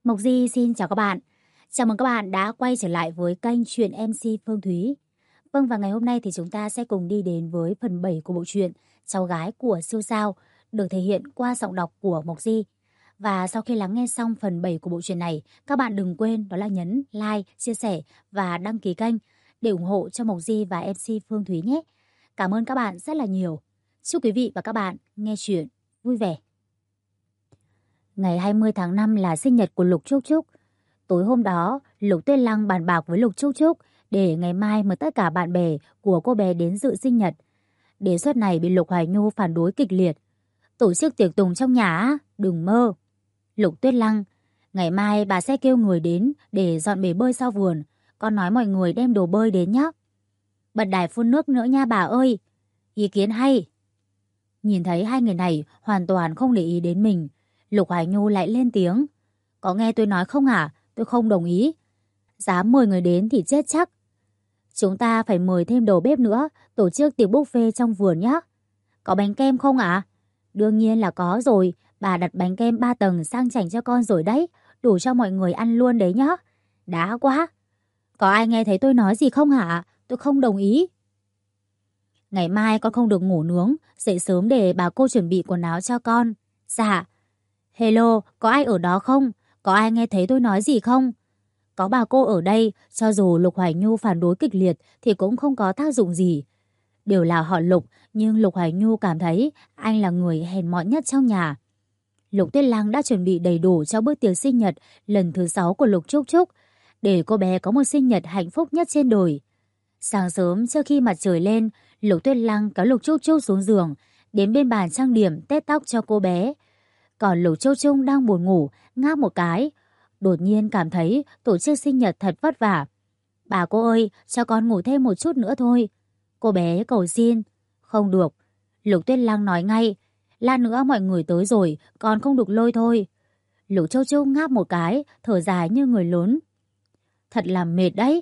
Mộc Di xin chào các bạn. Chào mừng các bạn đã quay trở lại với kênh Chuyện MC Phương Thúy. Vâng, và ngày hôm nay thì chúng ta sẽ cùng đi đến với phần 7 của bộ truyện Cháu gái của siêu sao, được thể hiện qua giọng đọc của Mộc Di. Và sau khi lắng nghe xong phần 7 của bộ truyện này, các bạn đừng quên đó là nhấn like, chia sẻ và đăng ký kênh để ủng hộ cho Mộc Di và MC Phương Thúy nhé. Cảm ơn các bạn rất là nhiều. Chúc quý vị và các bạn nghe chuyện vui vẻ. Ngày 20 tháng 5 là sinh nhật của Lục Trúc Trúc. Tối hôm đó, Lục Tuyết Lăng bàn bạc với Lục Trúc Trúc để ngày mai mời tất cả bạn bè của cô bé đến dự sinh nhật. Đề xuất này bị Lục Hoài Nhu phản đối kịch liệt. Tổ chức tiệc tùng trong nhà á? Đừng mơ. Lục Tuyết Lăng, ngày mai bà sẽ kêu người đến để dọn bể bơi sau vườn. Con nói mọi người đem đồ bơi đến nhé. Bật đài phun nước nữa nha bà ơi. Ý kiến hay. Nhìn thấy hai người này hoàn toàn không để ý đến mình, Lục Hoài Nhu lại lên tiếng. Có nghe tôi nói không hả? Tôi không đồng ý. Dám mời người đến thì chết chắc. Chúng ta phải mời thêm đầu bếp nữa, tổ chức tiệc buffet trong vườn nhé. Có bánh kem không ạ? Đương nhiên là có rồi. Bà đặt bánh kem 3 tầng sang chảnh cho con rồi đấy. Đủ cho mọi người ăn luôn đấy nhá. Đã quá. Có ai nghe thấy tôi nói gì không hả? Tôi không đồng ý. Ngày mai con không được ngủ nướng, dậy sớm để bà cô chuẩn bị quần áo cho con. Dạ. Hello, có ai ở đó không? Có ai nghe thấy tôi nói gì không? Có bà cô ở đây, cho dù Lục Hoài Nhu phản đối kịch liệt thì cũng không có tác dụng gì. Đều là họ Lục, nhưng Lục Hoài Nhu cảm thấy anh là người hèn mọn nhất trong nhà. Lục Tuyết Lăng đã chuẩn bị đầy đủ cho bữa tiệc sinh nhật lần thứ 6 của Lục Trúc Trúc, để cô bé có một sinh nhật hạnh phúc nhất trên đời. Sáng sớm trước khi mặt trời lên, Lục Tuyết Lăng kéo Lục Trúc Trúc xuống giường, đến bên bàn trang điểm tết tóc cho cô bé. Còn Lục Châu Trung đang buồn ngủ, ngáp một cái. Đột nhiên cảm thấy tổ chức sinh nhật thật vất vả. Bà cô ơi, cho con ngủ thêm một chút nữa thôi. Cô bé cầu xin. Không được. Lục Tuyết Lăng nói ngay. Lát nữa mọi người tới rồi, con không được lôi thôi. Lục Châu Trung ngáp một cái, thở dài như người lớn. Thật là mệt đấy.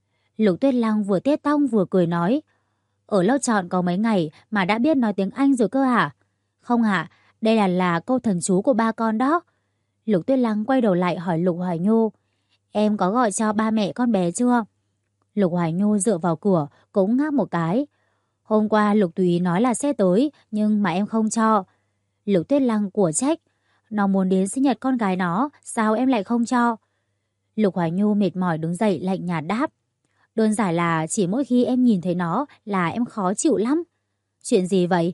Lục Tuyết Lăng vừa tết tóc vừa cười nói. Ở lâu trọn có mấy ngày mà đã biết nói tiếng Anh rồi cơ hả? Không hả? Đây là câu thần chú của ba con đó. Lục Tuyết Lăng quay đầu lại hỏi Lục Hoài Nhu. Em có gọi cho ba mẹ con bé chưa? Lục Hoài Nhu dựa vào cửa cũng ngáp một cái. Hôm qua Lục Tùy nói là sẽ tới, nhưng mà em không cho. Lục Tuyết Lăng của trách. Nó muốn đến sinh nhật con gái nó, sao em lại không cho? Lục Hoài Nhu mệt mỏi đứng dậy lạnh nhạt đáp. Đơn giản là chỉ mỗi khi em nhìn thấy nó là em khó chịu lắm. Chuyện gì vậy?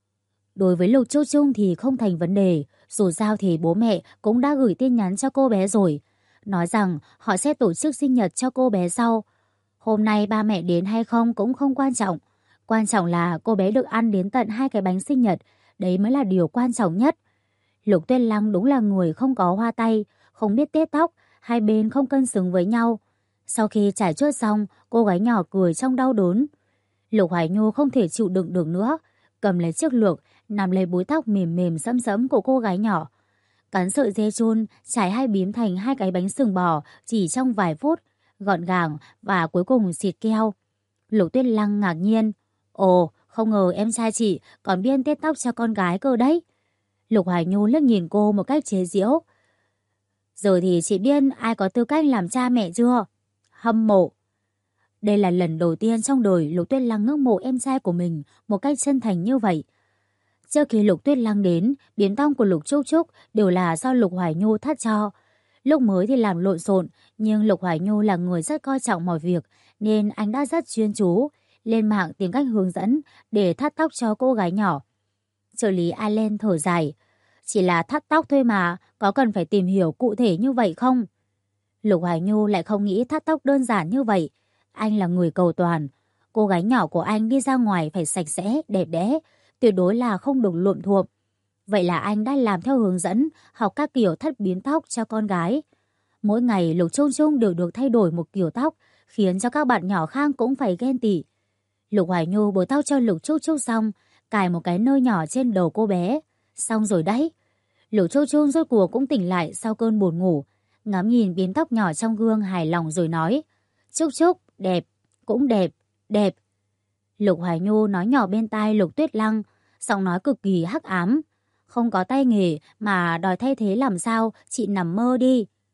Đối với Lục Châu Trung thì không thành vấn đề, dù sao thì bố mẹ cũng đã gửi tin nhắn cho cô bé rồi, nói rằng họ sẽ tổ chức sinh nhật cho cô bé sau. Hôm nay ba mẹ đến hay không cũng không quan trọng là cô bé được ăn đến tận 2 cái bánh sinh nhật, đấy mới là điều quan trọng nhất. Lục Tuyết Lăng đúng là người không có hoa tay, không biết tết tóc, hai bên không cân xứng với nhau. Sau khi trải chuốt xong, cô gái nhỏ cười trong đau đớn. Lục Hoài Nhu không thể chịu đựng được nữa, cầm lấy chiếc lược, nắm lấy búi tóc mềm mềm sẫm sẫm của cô gái nhỏ. Cắn sợi dây chun, trải hai bím thành 2 cái bánh sừng bò chỉ trong vài phút, gọn gàng và cuối cùng xịt keo. Lục Tuyết Lăng ngạc nhiên. Ồ, không ngờ em trai chị còn biết tết tóc cho con gái cơ đấy. Lục Hoài Nhu liếc nhìn cô một cách chế giễu. Giờ thì chị biết ai có tư cách làm cha mẹ chưa? Hâm mộ. Đây là lần đầu tiên trong đời Lục Tuyết Lăng ngưỡng mộ em trai của mình một cách chân thành như vậy. Trước khi Lục Tuyết Lăng đến, bím tóc của Lục Trúc Trúc đều là do Lục Hoài Nhu thắt cho. Lúc mới thì làm lộn xộn, nhưng Lục Hoài Nhu là người rất coi trọng mọi việc, nên anh đã rất chuyên chú, lên mạng tìm cách hướng dẫn để thắt tóc cho cô gái nhỏ. Trợ lý Allen thở dài. Chỉ là thắt tóc thôi mà, có cần phải tìm hiểu cụ thể như vậy không? Lục Hoài Nhu lại không nghĩ thắt tóc đơn giản như vậy. Anh là người cầu toàn. Cô gái nhỏ của anh đi ra ngoài phải sạch sẽ, đẹp đẽ, tuyệt đối là không được luộm thuộm. Vậy là anh đã làm theo hướng dẫn, học các kiểu thắt bím tóc cho con gái. Mỗi ngày Lục Trung Trung đều được thay đổi một kiểu tóc, khiến cho các bạn nhỏ khác cũng phải ghen tị. Lục Hoài Nhu bới tóc cho Lục Trúc Trúc xong, cài một cái nơ nhỏ trên đầu cô bé. Xong rồi đấy. Lục Trúc Trúc rốt cuộc cũng tỉnh lại sau cơn buồn ngủ, ngắm nhìn bím tóc nhỏ trong gương hài lòng rồi nói. Trúc Trúc, đẹp, cũng đẹp, đẹp. Lục Hoài Nhu nói nhỏ bên tai Lục Tuyết Lăng, giọng nói cực kỳ hắc ám. Không có tay nghề mà đòi thay thế làm sao, chị nằm mơ đi.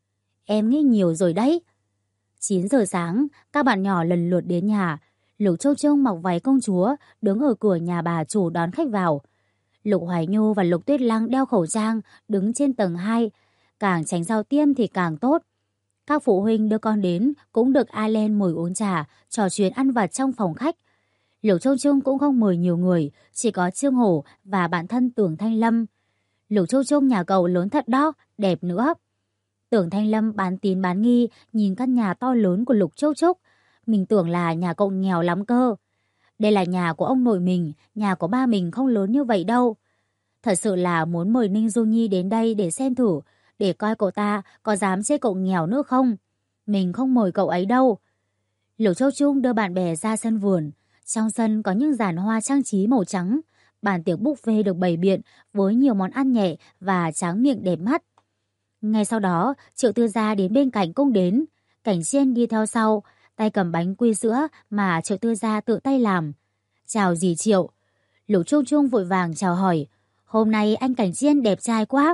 Em nghĩ nhiều rồi đấy. 9 giờ sáng, các bạn nhỏ lần lượt đến nhà. Lục Châu Trông mặc váy công chúa, đứng ở cửa nhà bà chủ đón khách vào. Lục Hoài Nhu và Lục Tuyết Lăng đeo khẩu trang, đứng trên tầng 2. Càng tránh giao tiếp thì càng tốt. Các phụ huynh đưa con đến cũng được ai lên mời uống trà, trò chuyện ăn vặt trong phòng khách. Lục Châu Trung cũng không mời nhiều người, chỉ có Trương Hổ và bạn thân Tưởng Thanh Lâm. Lục Châu Trung nhà cậu lớn thật đó, đẹp nữa. Tưởng Thanh Lâm bán tín bán nghi nhìn căn nhà to lớn của Lục Châu Trúc. Mình tưởng là nhà cậu nghèo lắm cơ. Đây là nhà của ông nội mình, nhà của ba mình không lớn như vậy đâu. Thật sự là muốn mời Ninh Du Nhi đến đây để xem thử, để coi cậu ta có dám chê cậu nghèo nữa không. Mình không mời cậu ấy đâu. Lục Châu Trung đưa bạn bè ra sân vườn. Trong sân có những giàn hoa trang trí màu trắng. Bàn tiệc buffet được bày biện với nhiều món ăn nhẹ và tráng miệng đẹp mắt. Ngay sau đó, Triệu Tư Gia đến bên cạnh cũng đến. Cảnh Chiên đi theo sau, tay cầm bánh quy sữa mà Triệu Tư Gia tự tay làm. Chào dì Triệu. Lục Trung Trung vội vàng chào hỏi. Hôm nay anh Cảnh Chiên đẹp trai quá.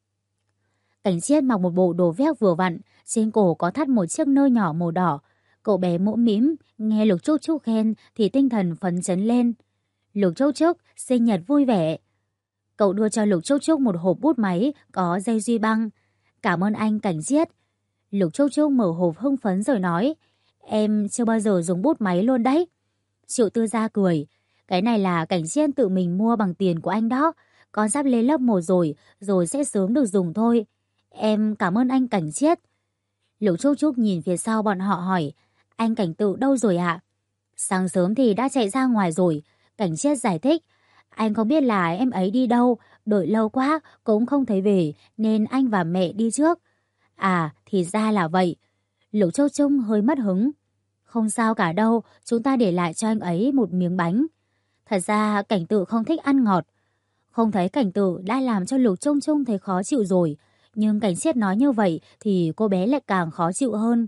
Cảnh Chiên mặc một bộ đồ vest vừa vặn, trên cổ có thắt một chiếc nơ nhỏ màu đỏ. Cậu bé mũm mĩm, nghe Lục Trúc Trúc khen thì tinh thần phấn chấn lên. Lục Trúc Trúc, sinh nhật vui vẻ. Cậu đưa cho Lục Trúc Trúc một hộp bút máy có dây duy băng. Cảm ơn anh Cảnh Chiết. Lục Trúc Trúc mở hộp hưng phấn rồi nói, em chưa bao giờ dùng bút máy luôn đấy. Triệu Tư Gia cười, cái này là Cảnh Chiết tự mình mua bằng tiền của anh đó. Con sắp lên lớp 1 rồi sẽ sớm được dùng thôi. Em cảm ơn anh Cảnh Chiết. Lục Trúc Trúc nhìn phía sau bọn họ hỏi, anh Cảnh Tự đâu rồi ạ? Sáng sớm thì đã chạy ra ngoài rồi. Cảnh Chiết giải thích, anh không biết là em ấy đi đâu, đợi lâu quá cũng không thấy về nên anh và mẹ đi trước. À, thì ra là vậy. Lục Châu Trung hơi mất hứng. Không sao cả đâu, chúng ta để lại cho anh ấy một miếng bánh. Thật ra Cảnh Tự không thích ăn ngọt. Không thấy Cảnh Tự đã làm cho Lục Trung Trung thấy khó chịu rồi. Nhưng Cảnh Chiết nói như vậy thì cô bé lại càng khó chịu hơn.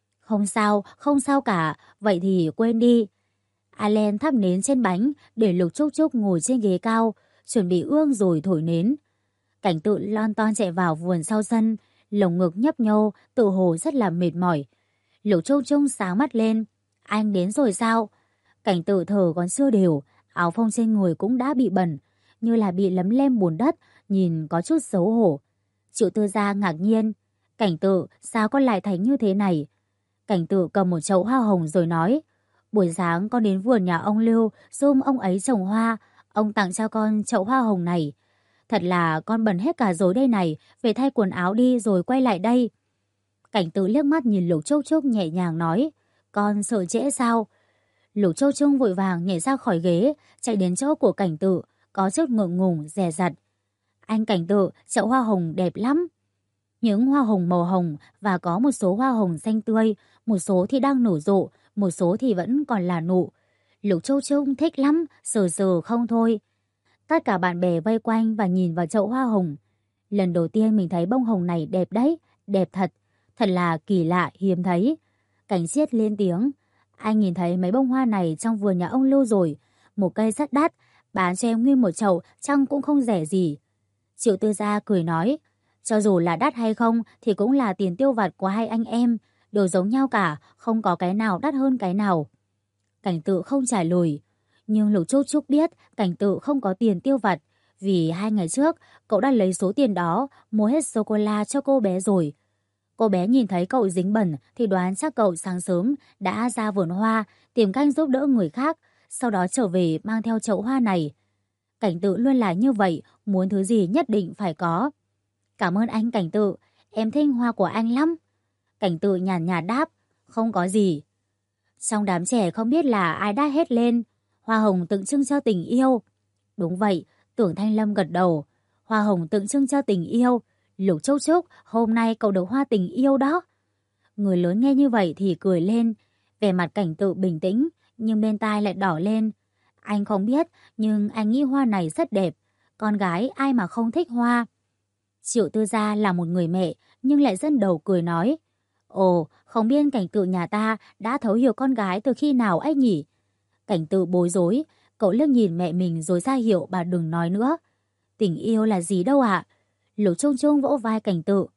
Không sao cả, vậy thì quên đi. Allen thắp nến trên bánh để Lục Trúc Trúc ngồi trên ghế cao, chuẩn bị ương rồi thổi nến. Cảnh Tự lon ton chạy vào vườn sau sân, lồng ngực nhấp nhô, tự hồ rất là mệt mỏi. Lục Trúc Trúc sáng mắt lên, anh đến rồi sao? Cảnh Tự thở còn chưa đều, áo phông trên người cũng đã bị bẩn, như là bị lấm lem bùn đất, nhìn có chút xấu hổ. Triệu Tư Gia ngạc nhiên, Cảnh Tự sao con lại thành như thế này? Cảnh Tự cầm một chậu hoa hồng rồi nói, buổi sáng con đến vườn nhà ông Lưu giúp ông ấy trồng hoa, ông tặng cho con chậu hoa hồng này. Thật là con bẩn hết cả rồi đây này, về thay quần áo đi rồi quay lại đây. Cảnh Tự liếc mắt nhìn Lục Trúc Trúc nhẹ nhàng nói, con sợ trễ sao? Lục Trúc Trúc vội vàng nhảy ra khỏi ghế, chạy đến chỗ của Cảnh Tự, có chút ngượng ngùng, dè dặt. Anh Cảnh Tự, chậu hoa hồng đẹp lắm. Những hoa hồng màu hồng và có một số hoa hồng xanh tươi, một số thì đang nở rộ, một số thì vẫn còn là nụ. Lục Châu Trung thích lắm, sờ sờ không thôi. Tất cả bạn bè vây quanh và nhìn vào chậu hoa hồng. Lần đầu tiên mình thấy bông hồng này đẹp đấy, đẹp thật. Thật là kỳ lạ, hiếm thấy. Cảnh Chiết lên tiếng. Anh nhìn thấy mấy bông hoa này trong vườn nhà ông Lưu rồi. Một cây rất đắt, bán cho em nguyên một chậu, chăng cũng không rẻ gì. Triệu Tư Gia cười nói. Cho dù là đắt hay không thì cũng là tiền tiêu vặt của hai anh em. Đều giống nhau cả, không có cái nào đắt hơn cái nào. Cảnh Tự không trả lời. Nhưng Lục Trúc Trúc biết Cảnh Tự không có tiền tiêu vặt. Vì 2 ngày trước, cậu đã lấy số tiền đó mua hết sô-cô-la cho cô bé rồi. Cô bé nhìn thấy cậu dính bẩn thì đoán chắc cậu sáng sớm đã ra vườn hoa tìm cách giúp đỡ người khác, sau đó trở về mang theo chậu hoa này. Cảnh Tự luôn là như vậy, muốn thứ gì nhất định phải có. Cảm ơn anh Cảnh Tự, em thích hoa của anh lắm. Cảnh Tự nhàn nhạt đáp, không có gì. Trong đám trẻ không biết là ai đã hét lên, hoa hồng tượng trưng cho tình yêu. Đúng vậy, Tưởng Thanh Lâm gật đầu, hoa hồng tượng trưng cho tình yêu. Lục Trúc Trúc, hôm nay cậu được hoa tình yêu đó. Người lớn nghe như vậy thì cười lên, vẻ mặt Cảnh Tự bình tĩnh, nhưng bên tai lại đỏ lên. Anh không biết, nhưng anh nghĩ hoa này rất đẹp. Con gái ai mà không thích hoa. Triệu Tư Gia là một người mẹ, nhưng lại dẫn đầu cười nói. Ồ, không biết Cảnh Tự nhà ta đã thấu hiểu con gái từ khi nào ấy nhỉ? Cảnh Tự bối rối, cậu liếc nhìn mẹ mình rồi ra hiệu bà đừng nói nữa. Tình yêu là gì đâu ạ? Lục Trung Trung vỗ vai Cảnh Tự.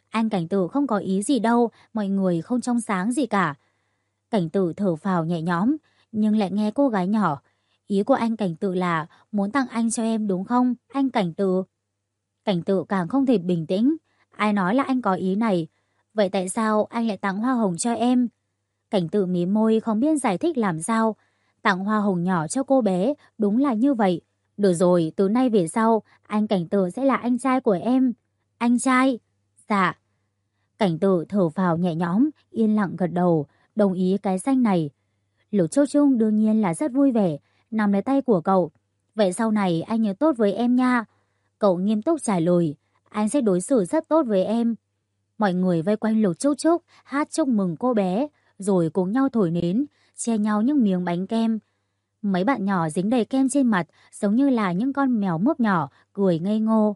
Anh Cảnh Tử không có ý gì đâu, mọi người không trong sáng gì cả. Cảnh Tử thở phào nhẹ nhõm, nhưng lại nghe cô gái nhỏ. Ý của anh Cảnh Tử là muốn tặng anh cho em đúng không, anh Cảnh Tử? Cảnh Tử càng không thể bình tĩnh. Ai nói là anh có ý này? Vậy tại sao anh lại tặng hoa hồng cho em? Cảnh Tử mím môi không biết giải thích làm sao. Tặng hoa hồng nhỏ cho cô bé, đúng là như vậy. Được rồi, từ nay về sau, anh Cảnh Tử sẽ là anh trai của em. Anh trai? Dạ. Cảnh Tử thở phào nhẹ nhõm, yên lặng gật đầu, đồng ý cái danh này. Lục Châu Trung đương nhiên là rất vui vẻ, nắm lấy tay của cậu. Vậy sau này anh nhớ tốt với em nha. Cậu nghiêm túc trả lời, anh sẽ đối xử rất tốt với em. Mọi người vây quanh Lục Trúc Trúc hát chúc mừng cô bé, rồi cùng nhau thổi nến, chia nhau những miếng bánh kem. Mấy bạn nhỏ dính đầy kem trên mặt, giống như là những con mèo mướp nhỏ, cười ngây ngô.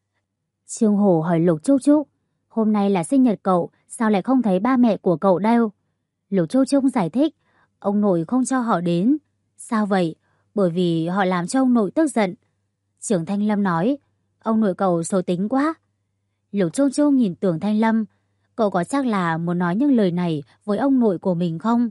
Trương Hổ hỏi Lục Trúc Trúc, hôm nay là sinh nhật cậu, sao lại không thấy ba mẹ của cậu đâu? Lục Trúc Trúc giải thích, ông nội không cho họ đến. Sao vậy? Bởi vì họ làm cho ông nội tức giận. Trưởng Thanh Lâm nói, ông nội cậu xấu tính quá. Lục Trúc Trúc nhìn Tưởng Thanh Lâm, cậu có chắc là muốn nói những lời này với ông nội của mình không?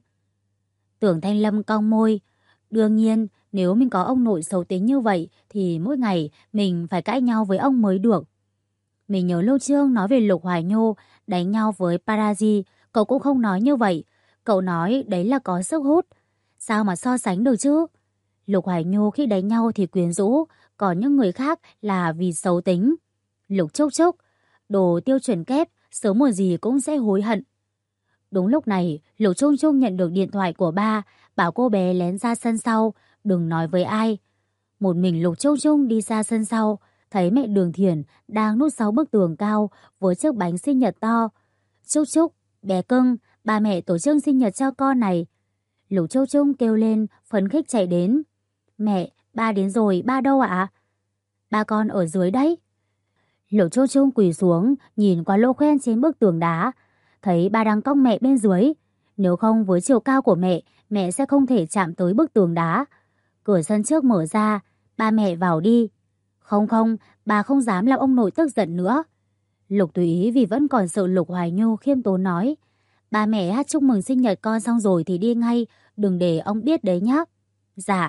Tưởng Thanh Lâm cong môi, đương nhiên nếu mình có ông nội xấu tính như vậy thì mỗi ngày mình phải cãi nhau với ông mới được. Mình nhớ Lưu Trương nói về Lục Hoài Nhu đánh nhau với Paraji, cậu cũng không nói như vậy. Cậu nói đấy là có sức hút. Sao mà so sánh được chứ? Lục Hoài Nhu khi đánh nhau thì quyến rũ, còn những người khác là vì xấu tính. Lục Trúc Trúc, đồ tiêu chuẩn kép, sớm muộn gì cũng sẽ hối hận. Đúng lúc này, Lục Trung Trung nhận được điện thoại của ba, bảo cô bé lén ra sân sau, đừng nói với ai. Một mình Lục Trung Trung đi ra sân sau, thấy mẹ Đường Thiển đang núp sau bức tường cao với chiếc bánh sinh nhật to. Trúc Trúc, bé cưng, ba mẹ tổ chức sinh nhật cho con này. Lục Trung Trung kêu lên, phấn khích chạy đến. Mẹ, ba đến rồi, ba đâu ạ? Ba con ở dưới đấy. Lục Trung Trung quỳ xuống, nhìn qua lỗ khoen trên bức tường đá, thấy ba đang cõng mẹ bên dưới. Nếu không với chiều cao của mẹ sẽ không thể chạm tới bức tường đá. Cửa sân trước mở ra, ba mẹ vào đi. Không không, bà không dám làm ông nội tức giận nữa. Lục Tùy Ý vì vẫn còn sợ Lục Hoài Nhu khiêm tốn nói. Ba mẹ hát chúc mừng sinh nhật con xong rồi thì đi ngay, đừng để ông biết đấy nhá. Dạ.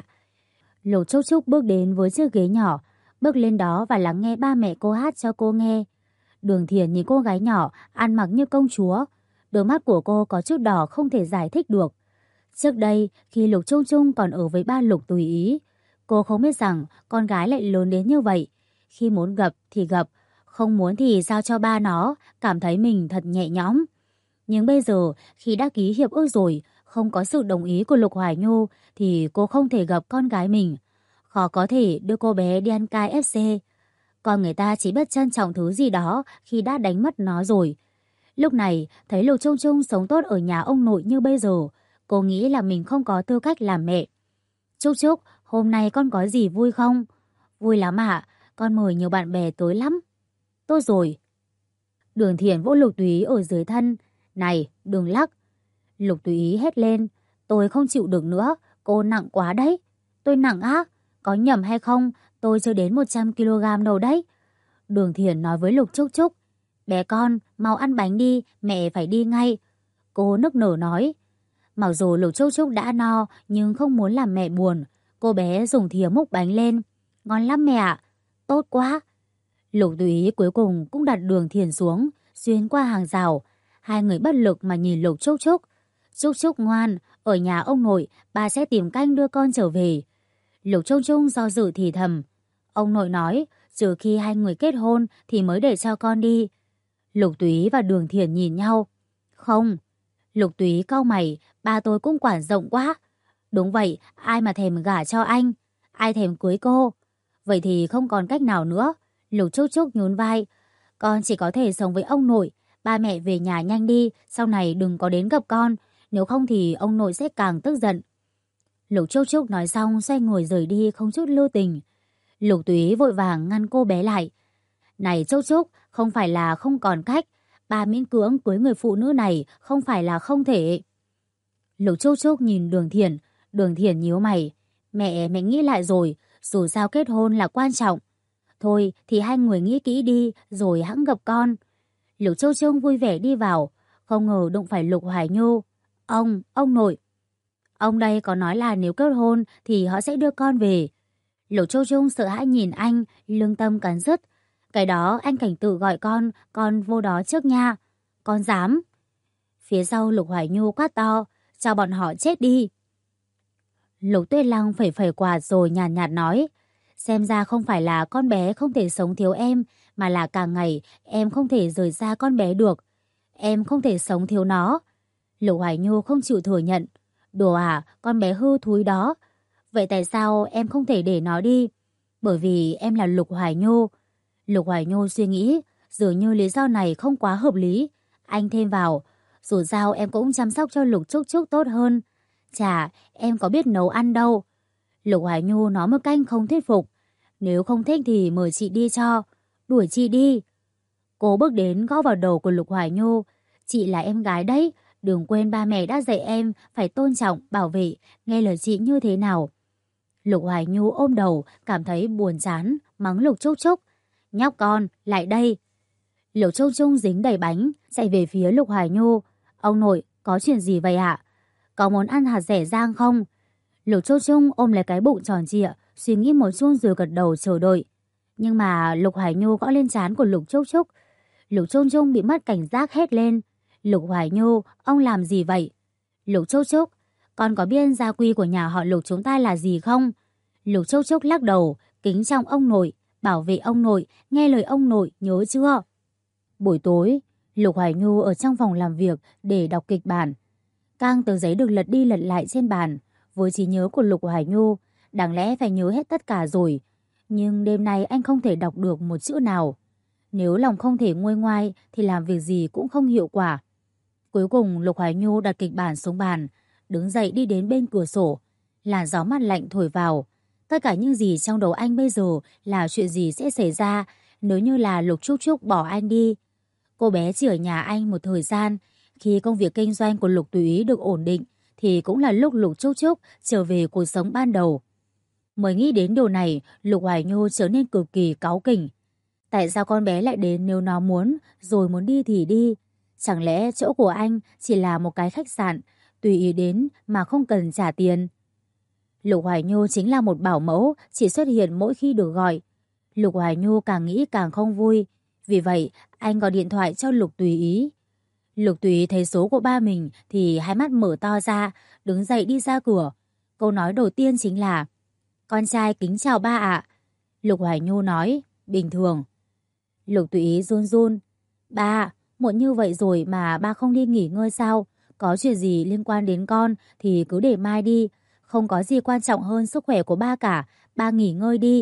Lục Trúc Trúc bước đến với chiếc ghế nhỏ, bước lên đó và lắng nghe ba mẹ cô hát cho cô nghe. Đường Thiền nhìn cô gái nhỏ ăn mặc như công chúa, đôi mắt của cô có chút đỏ không thể giải thích được. Trước đây, khi Lục Trung Trung còn ở với ba Lục Tùy Ý, cô không biết rằng con gái lại lớn đến như vậy. Khi muốn gặp thì gặp, không muốn thì giao cho ba nó, cảm thấy mình thật nhẹ nhõm. Nhưng bây giờ, khi đã ký hiệp ước rồi, không có sự đồng ý của Lục Hoài Nhu, thì cô không thể gặp con gái mình. Khó có thể đưa cô bé đi ăn KFC. Còn người ta chỉ biết trân trọng thứ gì đó khi đã đánh mất nó rồi. Lúc này, thấy Lục Trung Trung sống tốt ở nhà ông nội như bây giờ, cô nghĩ là mình không có tư cách làm mẹ. Trúc Trúc, hôm nay con có gì vui không? Vui lắm ạ, con mời nhiều bạn bè tới lắm. Tốt rồi. Đường Thiển vỗ Lục Tùy Ý ở dưới thân. Này, đừng lắc. Lục Tùy Ý hét lên. Tôi không chịu được nữa, cô nặng quá đấy. Tôi nặng á? Có nhầm hay không? Tôi chưa đến 100 kg đâu đấy. Đường Thiển nói với Lục Trúc Trúc. Bé con, mau ăn bánh đi, mẹ phải đi ngay. Cô nức nở nói. Mặc dù Lục Trúc Trúc đã no, nhưng không muốn làm mẹ buồn. Cô bé dùng thìa múc bánh lên. Ngon lắm mẹ ạ. Tốt quá. Lục Tùy Ý cuối cùng cũng đặt Đường Thiển xuống, xuyên qua hàng rào. Hai người bất lực mà nhìn Lục Trúc Trúc. Trúc Trúc ngoan, ở nhà ông nội, bà sẽ tìm cách đưa con trở về. Lục Trung Trung do dự thì thầm. Ông nội nói, trừ khi hai người kết hôn thì mới để cho con đi. Lục Tùy Ý và Đường Thiển nhìn nhau. Không. Lục Tùy Ý cau mày, ba tôi cũng quản rộng quá. Đúng vậy, ai mà thèm gả cho anh? Ai thèm cưới cô? Vậy thì không còn cách nào nữa. Lục Trúc Trúc nhún vai. Con chỉ có thể sống với ông nội. Ba mẹ về nhà nhanh đi, sau này đừng có đến gặp con. Nếu không thì ông nội sẽ càng tức giận. Lục Trúc Trúc nói xong xoay người rời đi không chút lưu tình. Lục Tùy Ý vội vàng ngăn cô bé lại. Này Trúc Trúc, không phải là không còn cách. Ba miễn cưỡng cưới người phụ nữ này không phải là không thể. Lục Trúc Trúc nhìn Đường Thiển nhíu mày. Mẹ nghĩ lại rồi, dù sao kết hôn là quan trọng. Thôi thì hai người nghĩ kỹ đi rồi hẵng gặp con. Lục Châu Trông vui vẻ đi vào, không ngờ đụng phải Lục Hoài Nhu. Ông nội. Ông đây có nói là nếu kết hôn thì họ sẽ đưa con về. Lục Châu Trông sợ hãi nhìn anh, lương tâm cắn rứt. Cái đó anh Cảnh tự gọi con vô đó trước nha. Con dám. Phía sau Lục Hoài Nhu quát to, cho bọn họ chết đi. Lục Tuyết Lăng phẩy phẩy quạt rồi nhàn nhạt nói, xem ra không phải là con bé không thể sống thiếu em, mà là càng ngày em không thể rời xa con bé được. Em không thể sống thiếu nó. Lục Hoài Nhu không chịu thừa nhận. Đùa à, con bé hư thúi đó. Vậy tại sao em không thể để nó đi? Bởi vì em là Lục Hoài Nhu. Lục Hoài Nhu suy nghĩ, dường như lý do này không quá hợp lý. Anh thêm vào, dù sao em cũng chăm sóc cho Lục Trúc Trúc tốt hơn. Chà, em có biết nấu ăn đâu. Lục Hoài Nhu nói một cách không thuyết phục. Nếu không thích thì mời chị đi cho. Đuổi chị đi. Cô bước đến gõ vào đầu của Lục Hoài Nhu. Chị là em gái đấy. Đừng quên ba mẹ đã dạy em phải tôn trọng, bảo vệ, nghe lời chị như thế nào. Lục Hoài Nhu ôm đầu, cảm thấy buồn chán, mắng Lục Trúc Trúc. Nhóc con, lại đây. Lục Trúc Trúc dính đầy bánh, chạy về phía Lục Hoài Nhu. Ông nội, có chuyện gì vậy ạ? Có muốn ăn hạt dẻ rang không? Lục Trúc Trúc ôm lấy cái bụng tròn trịa, suy nghĩ một chút rồi gật đầu chờ đợi. Nhưng mà Lục Hoài Nhu gõ lên trán của Lục Trúc Trúc. Lục Trúc Trúc bị mất cảnh giác hét lên. Lục Hoài Nhu, ông làm gì vậy? Lục Trúc Trúc, con có biết gia quy của nhà họ Lục chúng ta là gì không? Lục Trúc Trúc lắc đầu, kính trọng ông nội, bảo vệ ông nội, nghe lời ông nội, nhớ chưa? Buổi tối, Lục Hoài Nhu ở trong phòng làm việc để đọc kịch bản. Các tờ giấy được lật đi lật lại trên bàn. Với trí nhớ của Lục Hoài Nhu, đáng lẽ phải nhớ hết tất cả rồi. Nhưng đêm nay anh không thể đọc được một chữ nào. Nếu lòng không thể nguôi ngoai thì làm việc gì cũng không hiệu quả. Cuối cùng Lục Hoài Nhu đặt kịch bản xuống bàn, đứng dậy đi đến bên cửa sổ. Làn gió mát lạnh thổi vào. Tất cả những gì trong đầu anh bây giờ là chuyện gì sẽ xảy ra nếu như là Lục Trúc Trúc bỏ anh đi. Cô bé chỉ ở nhà anh một thời gian. Khi công việc kinh doanh của Lục Tùy Ý được ổn định thì cũng là lúc Lục Trúc Trúc trở về cuộc sống ban đầu. Mới nghĩ đến điều này, Lục Hoài Nhu trở nên cực kỳ cáu kỉnh. Tại sao con bé lại đến nếu nó muốn, rồi muốn đi thì đi? Chẳng lẽ chỗ của anh chỉ là một cái khách sạn, tùy ý đến mà không cần trả tiền? Lục Hoài Nhu chính là một bảo mẫu, chỉ xuất hiện mỗi khi được gọi. Lục Hoài Nhu càng nghĩ càng không vui. Vì vậy, anh gọi điện thoại cho Lục Tùy Ý. Lục Tùy Ý thấy số của ba mình thì hai mắt mở to ra, đứng dậy đi ra cửa. Câu nói đầu tiên chính là: con trai kính chào ba ạ. Lục Hoài Nhu nói: bình thường. Lục Tùy Ý run run: ba, muộn như vậy rồi mà ba không đi nghỉ ngơi sao? Có chuyện gì liên quan đến con thì cứ để mai đi. Không có gì quan trọng hơn sức khỏe của ba cả. Ba nghỉ ngơi đi.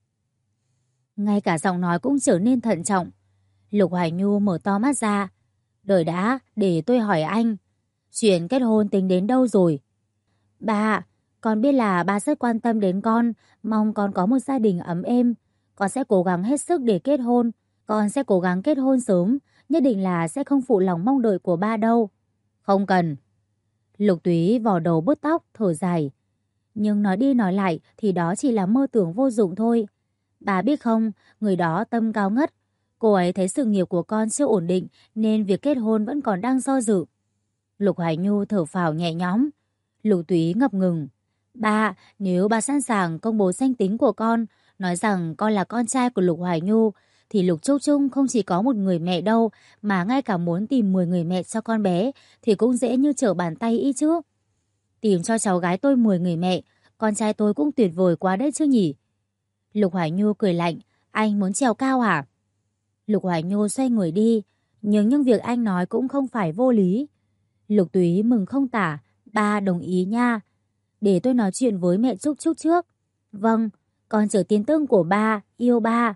Ngay cả giọng nói cũng trở nên thận trọng. Lục Hoài Nhu mở to mắt ra. Đợi đã, để tôi hỏi anh. Chuyện kết hôn tính đến đâu rồi? Ba, con biết là ba rất quan tâm đến con. Mong con có một gia đình ấm êm. Con sẽ cố gắng hết sức để kết hôn. Con sẽ cố gắng kết hôn sớm. Nhất định là sẽ không phụ lòng mong đợi của ba đâu. Không cần. Lục Túy vò đầu bứt tóc, thở dài. Nhưng nói đi nói lại thì đó chỉ là mơ tưởng vô dụng thôi. Bà biết không, người đó tâm cao ngất. Cô ấy thấy sự nghiệp của con chưa ổn định nên việc kết hôn vẫn còn đang do dự. Lục Hoài Nhu thở phào nhẹ nhõm. Lục Túy ngập ngừng. Ba, nếu ba sẵn sàng công bố danh tính của con, nói rằng con là con trai của Lục Hoài Nhu, thì Lục Trúc Trung không chỉ có một người mẹ đâu, mà ngay cả muốn tìm 10 người mẹ cho con bé thì cũng dễ như trở bàn tay ý chứ. Tìm cho cháu gái tôi 10 người mẹ, con trai tôi cũng tuyệt vời quá đấy chứ nhỉ. Lục Hoài Nhu cười lạnh. Anh muốn trèo cao hả? Lục Hoài Nhu xoay người đi. Nhưng những việc anh nói cũng không phải vô lý. Lục Túy mừng không tả. Ba đồng ý nha. Để tôi nói chuyện với mẹ Trúc Trúc trước. Vâng, con chờ tin tức của ba, yêu ba.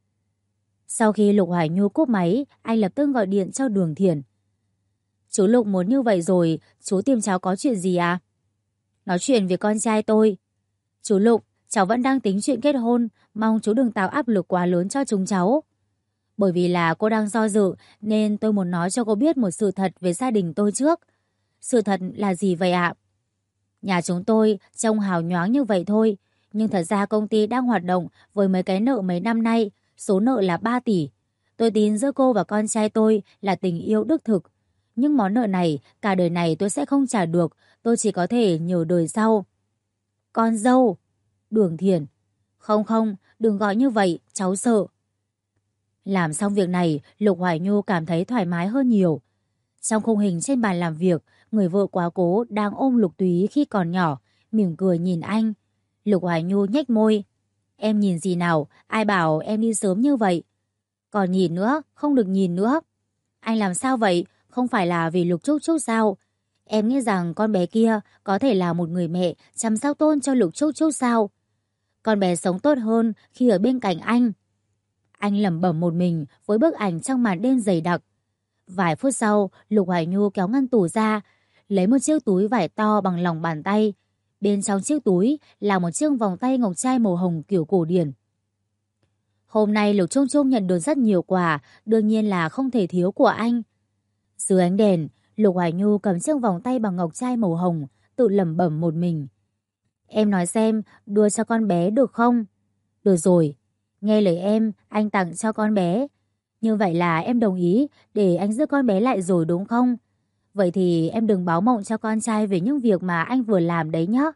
Sau khi Lục Hoài Nhu cúp máy, anh lập tức gọi điện cho Đường Thiển. Chú Lục muốn như vậy rồi, chú tìm cháu có chuyện gì à? Nói chuyện với con trai tôi. Chú Lục, cháu vẫn đang tính chuyện kết hôn, mong chú đừng tạo áp lực quá lớn cho chúng cháu. Bởi vì là cô đang do dự nên tôi muốn nói cho cô biết một sự thật về gia đình tôi trước. Sự thật là gì vậy ạ? Nhà chúng tôi trông hào nhoáng như vậy thôi, nhưng thật ra công ty đang hoạt động với mấy cái nợ mấy năm nay, số nợ là 3 tỷ. Tôi tin giữa cô và con trai tôi là tình yêu đích thực. Nhưng món nợ này, cả đời này tôi sẽ không trả được, tôi chỉ có thể nhờ đời sau. Con dâu. Đường Thiển. Không không, đừng gọi như vậy, cháu sợ. Làm xong việc này, Lục Hoài Nhu cảm thấy thoải mái hơn nhiều. Trong khung hình trên bàn làm việc, người vợ quá cố đang ôm Lục Túy khi còn nhỏ, mỉm cười nhìn anh. Lục Hoài Nhu nhếch môi. Em nhìn gì nào, ai bảo em đi sớm như vậy? Còn nhìn nữa, không được nhìn nữa. Anh làm sao vậy? Không phải là vì Lục Trúc Trúc sao? Em nghĩ rằng con bé kia có thể là một người mẹ chăm sóc tốt cho Lục Trúc Trúc sao? Con bé sống tốt hơn khi ở bên cạnh anh. Anh lẩm bẩm một mình với bức ảnh trong màn đêm dày đặc. Vài phút sau, Lục Hoài Nhu kéo ngăn tủ ra, lấy một chiếc túi vải to bằng lòng bàn tay. Bên trong chiếc túi là một chiếc vòng tay ngọc trai màu hồng kiểu cổ điển. Hôm nay Lục Trung Trung nhận được rất nhiều quà, đương nhiên là không thể thiếu của anh. Dưới ánh đèn, Lục Hoài Nhu cầm chiếc vòng tay bằng ngọc trai màu hồng, tự lẩm bẩm một mình. Em nói xem, đưa cho con bé được không? Được rồi, nghe lời em, anh tặng cho con bé. Như vậy là em đồng ý để anh giữ con bé lại rồi đúng không? Vậy thì em đừng báo mộng cho con trai về những việc mà anh vừa làm đấy nhé.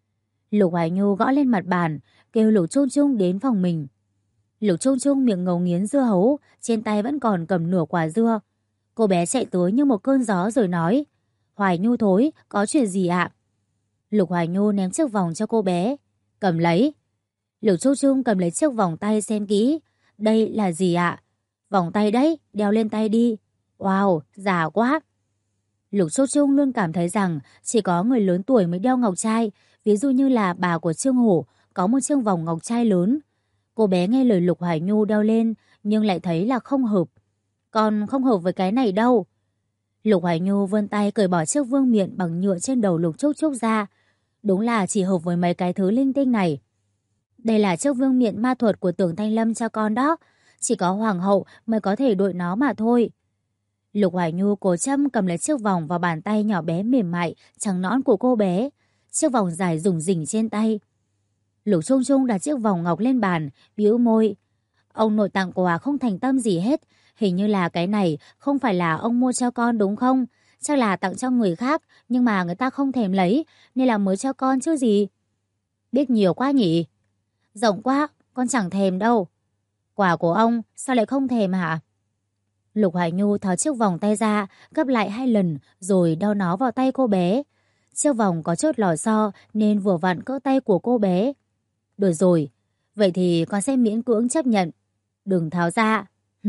Lục Hoài Nhu gõ lên mặt bàn, kêu Lục Trung Trung đến phòng mình. Lục Trung Trung miệng ngấu nghiến dưa hấu, trên tay vẫn còn cầm nửa quả dưa. Cô bé chạy tới như một cơn gió rồi nói, Hoài Nhu thối, có chuyện gì ạ? Lục Hoài Nhu ném chiếc vòng cho cô bé. Cầm lấy. Lục Trung Trung cầm lấy chiếc vòng tay xem kỹ. Đây là gì ạ? Vòng tay đấy, đeo lên tay đi. Wow, già quá. Lục Trung Trung luôn cảm thấy rằng chỉ có người lớn tuổi mới đeo ngọc trai. Ví dụ như là bà của Trương Hổ có một chiếc vòng ngọc trai lớn. Cô bé nghe lời Lục Hoài Nhu đeo lên nhưng lại thấy là không hợp. Còn không hợp với cái này đâu. Lục Hoài Nhu vươn tay cởi bỏ chiếc vương miện bằng nhựa trên đầu Lục Trúc Trúc ra. Đúng là chỉ hợp với mấy cái thứ linh tinh này. Đây là chiếc vương miện ma thuật của Tưởng Thanh Lâm cho con đó. Chỉ có hoàng hậu mới có thể đội nó mà thôi. Lục Hoài Nhu cố châm cầm lấy chiếc vòng vào bàn tay nhỏ bé mềm mại, trắng nõn của cô bé. Chiếc vòng dài rủng rỉnh trên tay. Lục Trung Trung đặt chiếc vòng ngọc lên bàn, bĩu môi. Ông nội tặng quà không thành tâm gì hết. Hình như là cái này không phải là ông mua cho con đúng không? Chắc là tặng cho người khác, nhưng mà người ta không thèm lấy, nên là mới cho con chứ gì. Biết nhiều quá nhỉ? Rộng quá, con chẳng thèm đâu. Quà của ông, sao lại không thèm hả? Lục Hoài Nhu tháo chiếc vòng tay ra, gấp lại 2 lần, rồi đeo nó vào tay cô bé. Chiếc vòng có chốt lò xo nên vừa vặn cỡ tay của cô bé. Được rồi, vậy thì con sẽ miễn cưỡng chấp nhận. Đừng tháo ra.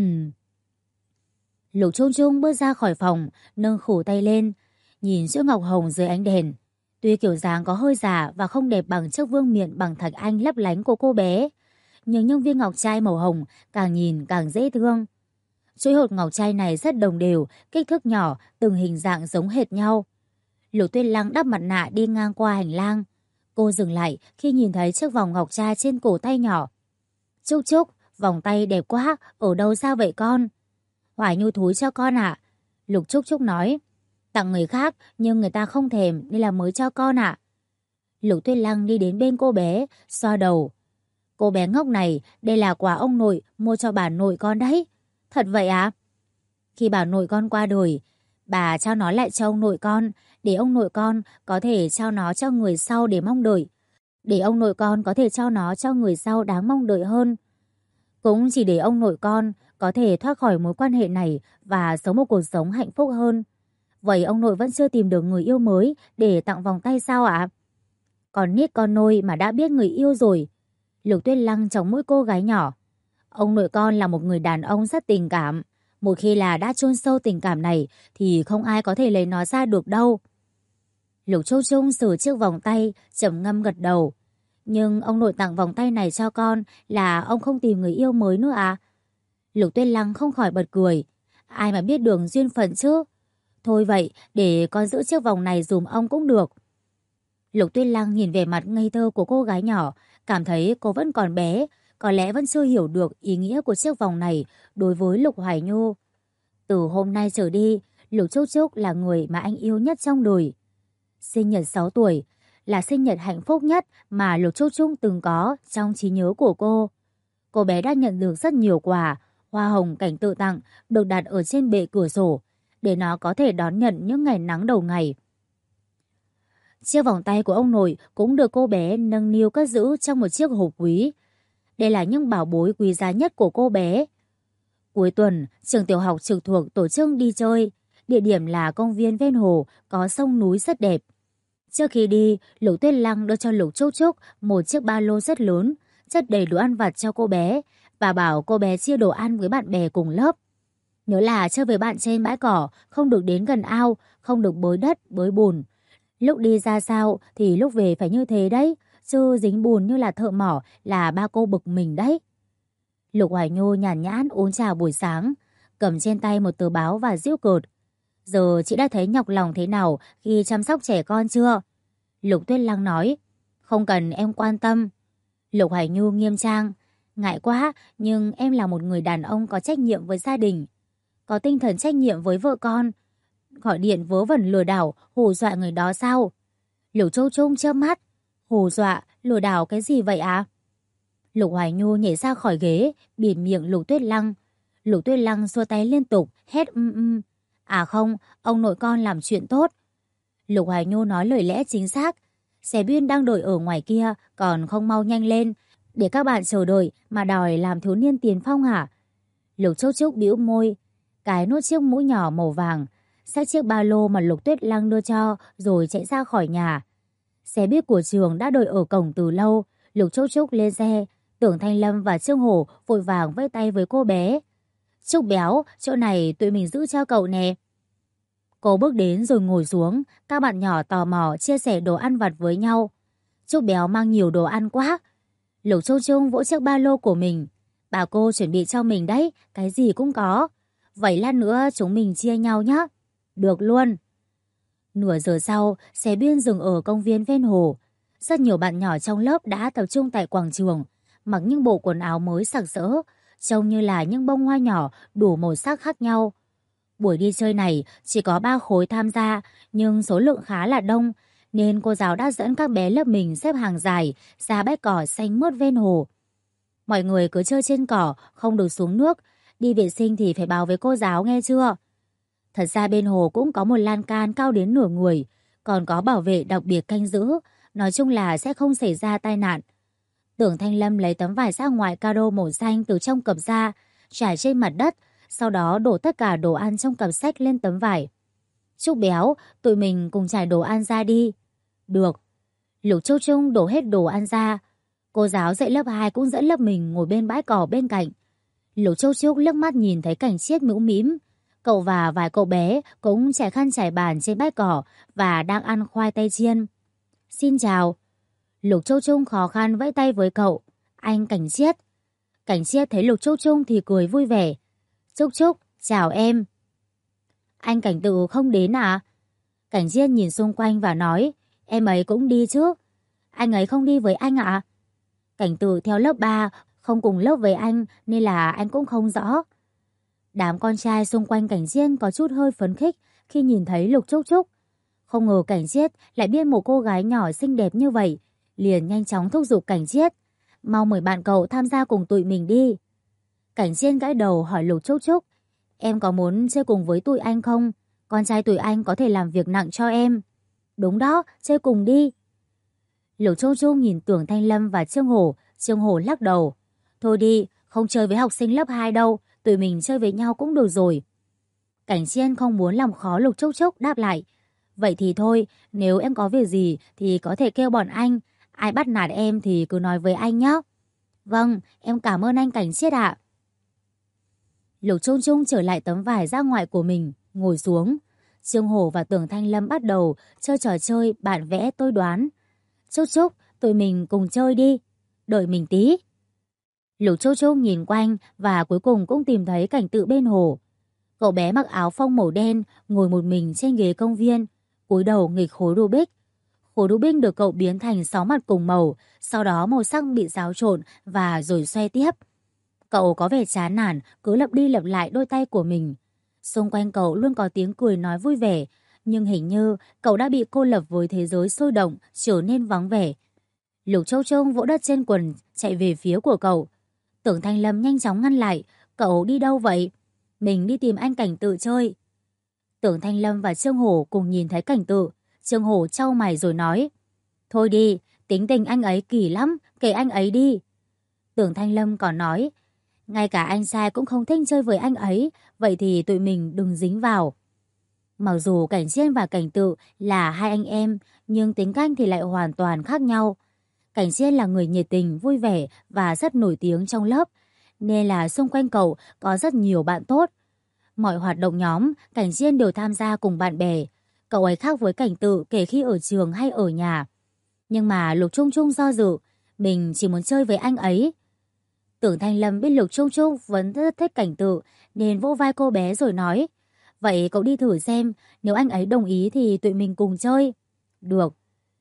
Lục Trung Trung bước ra khỏi phòng, nâng khủ tay lên, nhìn chiếc ngọc hồng dưới ánh đèn. Tuy kiểu dáng có hơi giả và không đẹp bằng chiếc vương miện bằng thạch anh lấp lánh của cô bé, nhưng những viên ngọc trai màu hồng càng nhìn càng dễ thương. Chuỗi hột ngọc trai này rất đồng đều, kích thước nhỏ, từng hình dạng giống hệt nhau. Lục Tuyết Lăng đắp mặt nạ đi ngang qua hành lang. Cô dừng lại khi nhìn thấy chiếc vòng ngọc trai trên cổ tay nhỏ. Trúc Trúc, vòng tay đẹp quá, ở đâu ra vậy con? Hoài Nhu thúi cho con ạ. Lục Trúc Trúc nói. Tặng người khác nhưng người ta không thèm nên là mới cho con ạ. Lục Tuyết Lăng đi đến bên cô bé, xoa đầu. Cô bé ngốc này, đây là quà ông nội mua cho bà nội con đấy. Thật vậy ạ? Khi bà nội con qua đời, bà trao nó lại cho ông nội con, để ông nội con có thể trao nó cho người sau để mong đợi. Để ông nội con có thể trao nó cho người sau đáng mong đợi hơn. Cũng chỉ để ông nội con có thể thoát khỏi mối quan hệ này và sống một cuộc sống hạnh phúc hơn. Vậy ông nội vẫn chưa tìm được người yêu mới để tặng vòng tay sao ạ? Còn nít con nôi mà đã biết người yêu rồi. Lục Tuyết Lăng chống mũi cô gái nhỏ. Ông nội con là một người đàn ông rất tình cảm. Một khi là đã chôn sâu tình cảm này thì không ai có thể lấy nó ra được đâu. Lục Châu Trung sờ chiếc vòng tay, trầm ngâm gật đầu. Nhưng ông nội tặng vòng tay này cho con là ông không tìm người yêu mới nữa à? Lục Tuyết Lăng không khỏi bật cười. Ai mà biết đường duyên phận chứ? Thôi vậy, để con giữ chiếc vòng này dùm ông cũng được. Lục Tuyết Lăng nhìn về mặt ngây thơ của cô gái nhỏ, cảm thấy cô vẫn còn bé, có lẽ vẫn chưa hiểu được ý nghĩa của chiếc vòng này đối với Lục Hoài Nhu. Từ hôm nay trở đi, Lục Trúc Trúc là người mà anh yêu nhất trong đời. Sinh nhật 6 tuổi là sinh nhật hạnh phúc nhất mà Lục Trúc Trúc từng có trong trí nhớ của cô. Cô bé đã nhận được rất nhiều quà, hoa hồng Cảnh Tự tặng được đặt ở trên bệ cửa sổ để nó có thể đón nhận những ngày nắng đầu ngày. Chiếc vòng tay của ông nội cũng được cô bé nâng niu cất giữ trong một chiếc hộp quý. Đây là những bảo bối quý giá nhất của cô bé. Cuối tuần, trường tiểu học trực thuộc tổ chức đi chơi. Địa điểm là công viên ven hồ, có sông núi rất đẹp. Trước khi đi, Lục Tuyết Lăng đưa cho Lục Trúc Trúc một chiếc ba lô rất lớn, chất đầy đồ ăn vặt cho cô bé và bảo cô bé chia đồ ăn với bạn bè cùng lớp. Nhớ là chơi với bạn trên bãi cỏ, không được đến gần ao, không được bới đất, bới bùn. Lúc đi ra sao thì lúc về phải như thế đấy, chứ dính bùn như là thợ mỏ là ba cô bực mình đấy. Lục Hoài Nhu nhàn nhãn uống trà buổi sáng, cầm trên tay một tờ báo và giễu cợt. Giờ chị đã thấy nhọc lòng thế nào khi chăm sóc trẻ con chưa? Lục Tuyết Lăng nói. Không cần em quan tâm. Lục Hoài Nhu nghiêm trang. Ngại quá, nhưng em là một người đàn ông có trách nhiệm với gia đình, có tinh thần trách nhiệm với vợ con. Gọi điện vớ vẩn lừa đảo, hù dọa người đó sao? Lục Châu Trung chớp mắt. Hù dọa, lừa đảo cái gì vậy à? Lục Hoài Nhu nhảy ra khỏi ghế, bịt miệng Lục Tuyết Lăng. Lục Tuyết Lăng xua tay liên tục, hét À không, ông nội con làm chuyện tốt. Lục Hoài Nhu nói lời lẽ chính xác. Xe buýt đang đợi ở ngoài kia, còn không mau nhanh lên, để các bạn chờ đợi mà đòi làm thiếu niên tiền phong hả? Lục Châu Trúc bĩu môi, cái nốt chiếc mũ nhỏ màu vàng, xách chiếc ba lô mà Lục Tuyết Lăng đưa cho, rồi chạy ra khỏi nhà. Xe buýt của trường đã đợi ở cổng từ lâu. Lục Châu Trúc lên xe, Tưởng Thanh Lâm và Trương Hổ vội vàng vẫy tay với cô bé. Trúc béo, chỗ này tụi mình giữ cho cậu nè. Cô bước đến rồi ngồi xuống, các bạn nhỏ tò mò chia sẻ đồ ăn vặt với nhau. Trúc béo mang nhiều đồ ăn quá. Lục Châu Trung vỗ chiếc ba lô của mình. Bà cô chuẩn bị cho mình đấy, cái gì cũng có. Vậy lát nữa chúng mình chia nhau nhé. Được luôn. Nửa giờ sau, xe buýt dừng ở công viên ven hồ. Rất nhiều bạn nhỏ trong lớp đã tập trung tại quảng trường, mặc những bộ quần áo mới sặc sỡ, trông như là những bông hoa nhỏ đủ màu sắc khác nhau. Buổi đi chơi này chỉ có 3 khối tham gia, nhưng số lượng khá là đông, nên cô giáo đã dẫn các bé lớp mình xếp hàng dài ra bãi cỏ xanh mướt ven hồ. Mọi người cứ chơi trên cỏ, không được xuống nước, đi vệ sinh thì phải báo với cô giáo nghe chưa? Thật ra bên hồ cũng có một lan can cao đến nửa người, còn có bảo vệ đặc biệt canh giữ, nói chung là sẽ không xảy ra tai nạn. Tưởng Thanh Lâm lấy tấm vải ra ngoài caro màu xanh từ trong cặp ra, trải trên mặt đất, sau đó đổ tất cả đồ ăn trong cặp sách lên tấm vải. Trúc béo, tụi mình cùng trải đồ ăn ra đi. Được. Lục Châu Trung đổ hết đồ ăn ra. Cô giáo dạy lớp 2 cũng dẫn lớp mình ngồi bên bãi cỏ bên cạnh. Lục Châu Trúc liếc mắt nhìn thấy Cảnh Chiết mũm mĩm. Cậu và vài cậu bé cũng trải khăn trải bàn trên bãi cỏ và đang ăn khoai tây chiên. Xin chào. Lục Châu Trung khó khăn vẫy tay với cậu. Anh Cảnh Chiết. Cảnh Chiết thấy Lục Châu Trung thì cười vui vẻ. Trúc Trúc, chào em. Anh Cảnh Tự không đến à? Cảnh Chiết nhìn xung quanh và nói, em ấy cũng đi chứ. Anh ấy không đi với anh ạ? Cảnh Tự theo lớp 3, không cùng lớp với anh nên là anh cũng không rõ. Đám con trai xung quanh Cảnh Chiết có chút hơi phấn khích khi nhìn thấy Lục Trúc Trúc. Không ngờ Cảnh Chiết lại biết một cô gái nhỏ xinh đẹp như vậy, liền nhanh chóng thúc giục Cảnh Chiết. Mau mời bạn cậu tham gia cùng tụi mình đi. Cảnh Chiết gãi đầu hỏi Lục Trúc Trúc, em có muốn chơi cùng với tụi anh không? Con trai tụi anh có thể làm việc nặng cho em. Đúng đó, chơi cùng đi. Lục Trúc Trúc nhìn Tưởng Thanh Lâm và Trương Hổ lắc đầu. Thôi đi, không chơi với học sinh lớp 2 đâu, tụi mình chơi với nhau cũng được rồi. Cảnh Chiên không muốn làm khó Lục Trúc Trúc đáp lại. Vậy thì thôi, nếu em có việc gì thì có thể kêu bọn anh. Ai bắt nạt em thì cứ nói với anh nhé. Vâng, em cảm ơn anh Cảnh Chiết ạ. Lục Trung Trung trở lại tấm vải ra ngoài của mình, ngồi xuống. Trương Hổ và Tưởng Thanh Lâm bắt đầu chơi trò chơi bạn vẽ tôi đoán. Trúc Trúc, tụi mình cùng chơi đi. Đợi mình tí. Lục Trúc Trúc nhìn quanh và cuối cùng cũng tìm thấy Cảnh Tự bên hồ. Cậu bé mặc áo phông màu đen, ngồi một mình trên ghế công viên, cúi đầu nghịch khối Rubik. Khối Rubik được cậu biến thành 6 mặt cùng màu, sau đó màu sắc bị xáo trộn và rồi xoay tiếp. Cậu có vẻ chán nản, cứ lặp đi lặp lại đôi tay của mình. Xung quanh cậu luôn có tiếng cười nói vui vẻ, nhưng hình như cậu đã bị cô lập với thế giới sôi động, trở nên vắng vẻ. Lục Châu Trung vỗ đất trên quần, chạy về phía của cậu. Tưởng Thanh Lâm nhanh chóng ngăn lại, Cậu đi đâu vậy? Mình đi tìm anh Cảnh Tự chơi. Tưởng Thanh Lâm và Trương Hổ cùng nhìn thấy Cảnh Tự. Trương Hổ chau mày rồi nói. Thôi đi, tính tình anh ấy kỳ lắm, kệ anh ấy đi. Tưởng Thanh Lâm còn nói. Ngay cả anh trai cũng không thích chơi với anh ấy, vậy thì tụi mình đừng dính vào. Mặc dù Cảnh Chiên và Cảnh Tự là hai anh em, nhưng tính cách thì lại hoàn toàn khác nhau. Cảnh Chiên là người nhiệt tình, vui vẻ và rất nổi tiếng trong lớp, nên là xung quanh cậu có rất nhiều bạn tốt. Mọi hoạt động nhóm, Cảnh Chiên đều tham gia cùng bạn bè. Cậu ấy khác với Cảnh Tự kể khi ở trường hay ở nhà. Nhưng mà Lục Trung Trung do dự, mình chỉ muốn chơi với anh ấy. Tưởng Thanh Lâm biết Lục Trung Trung vẫn rất thích Cảnh Tự nên vỗ vai cô bé rồi nói. Vậy cậu đi thử xem, nếu anh ấy đồng ý thì tụi mình cùng chơi. Được.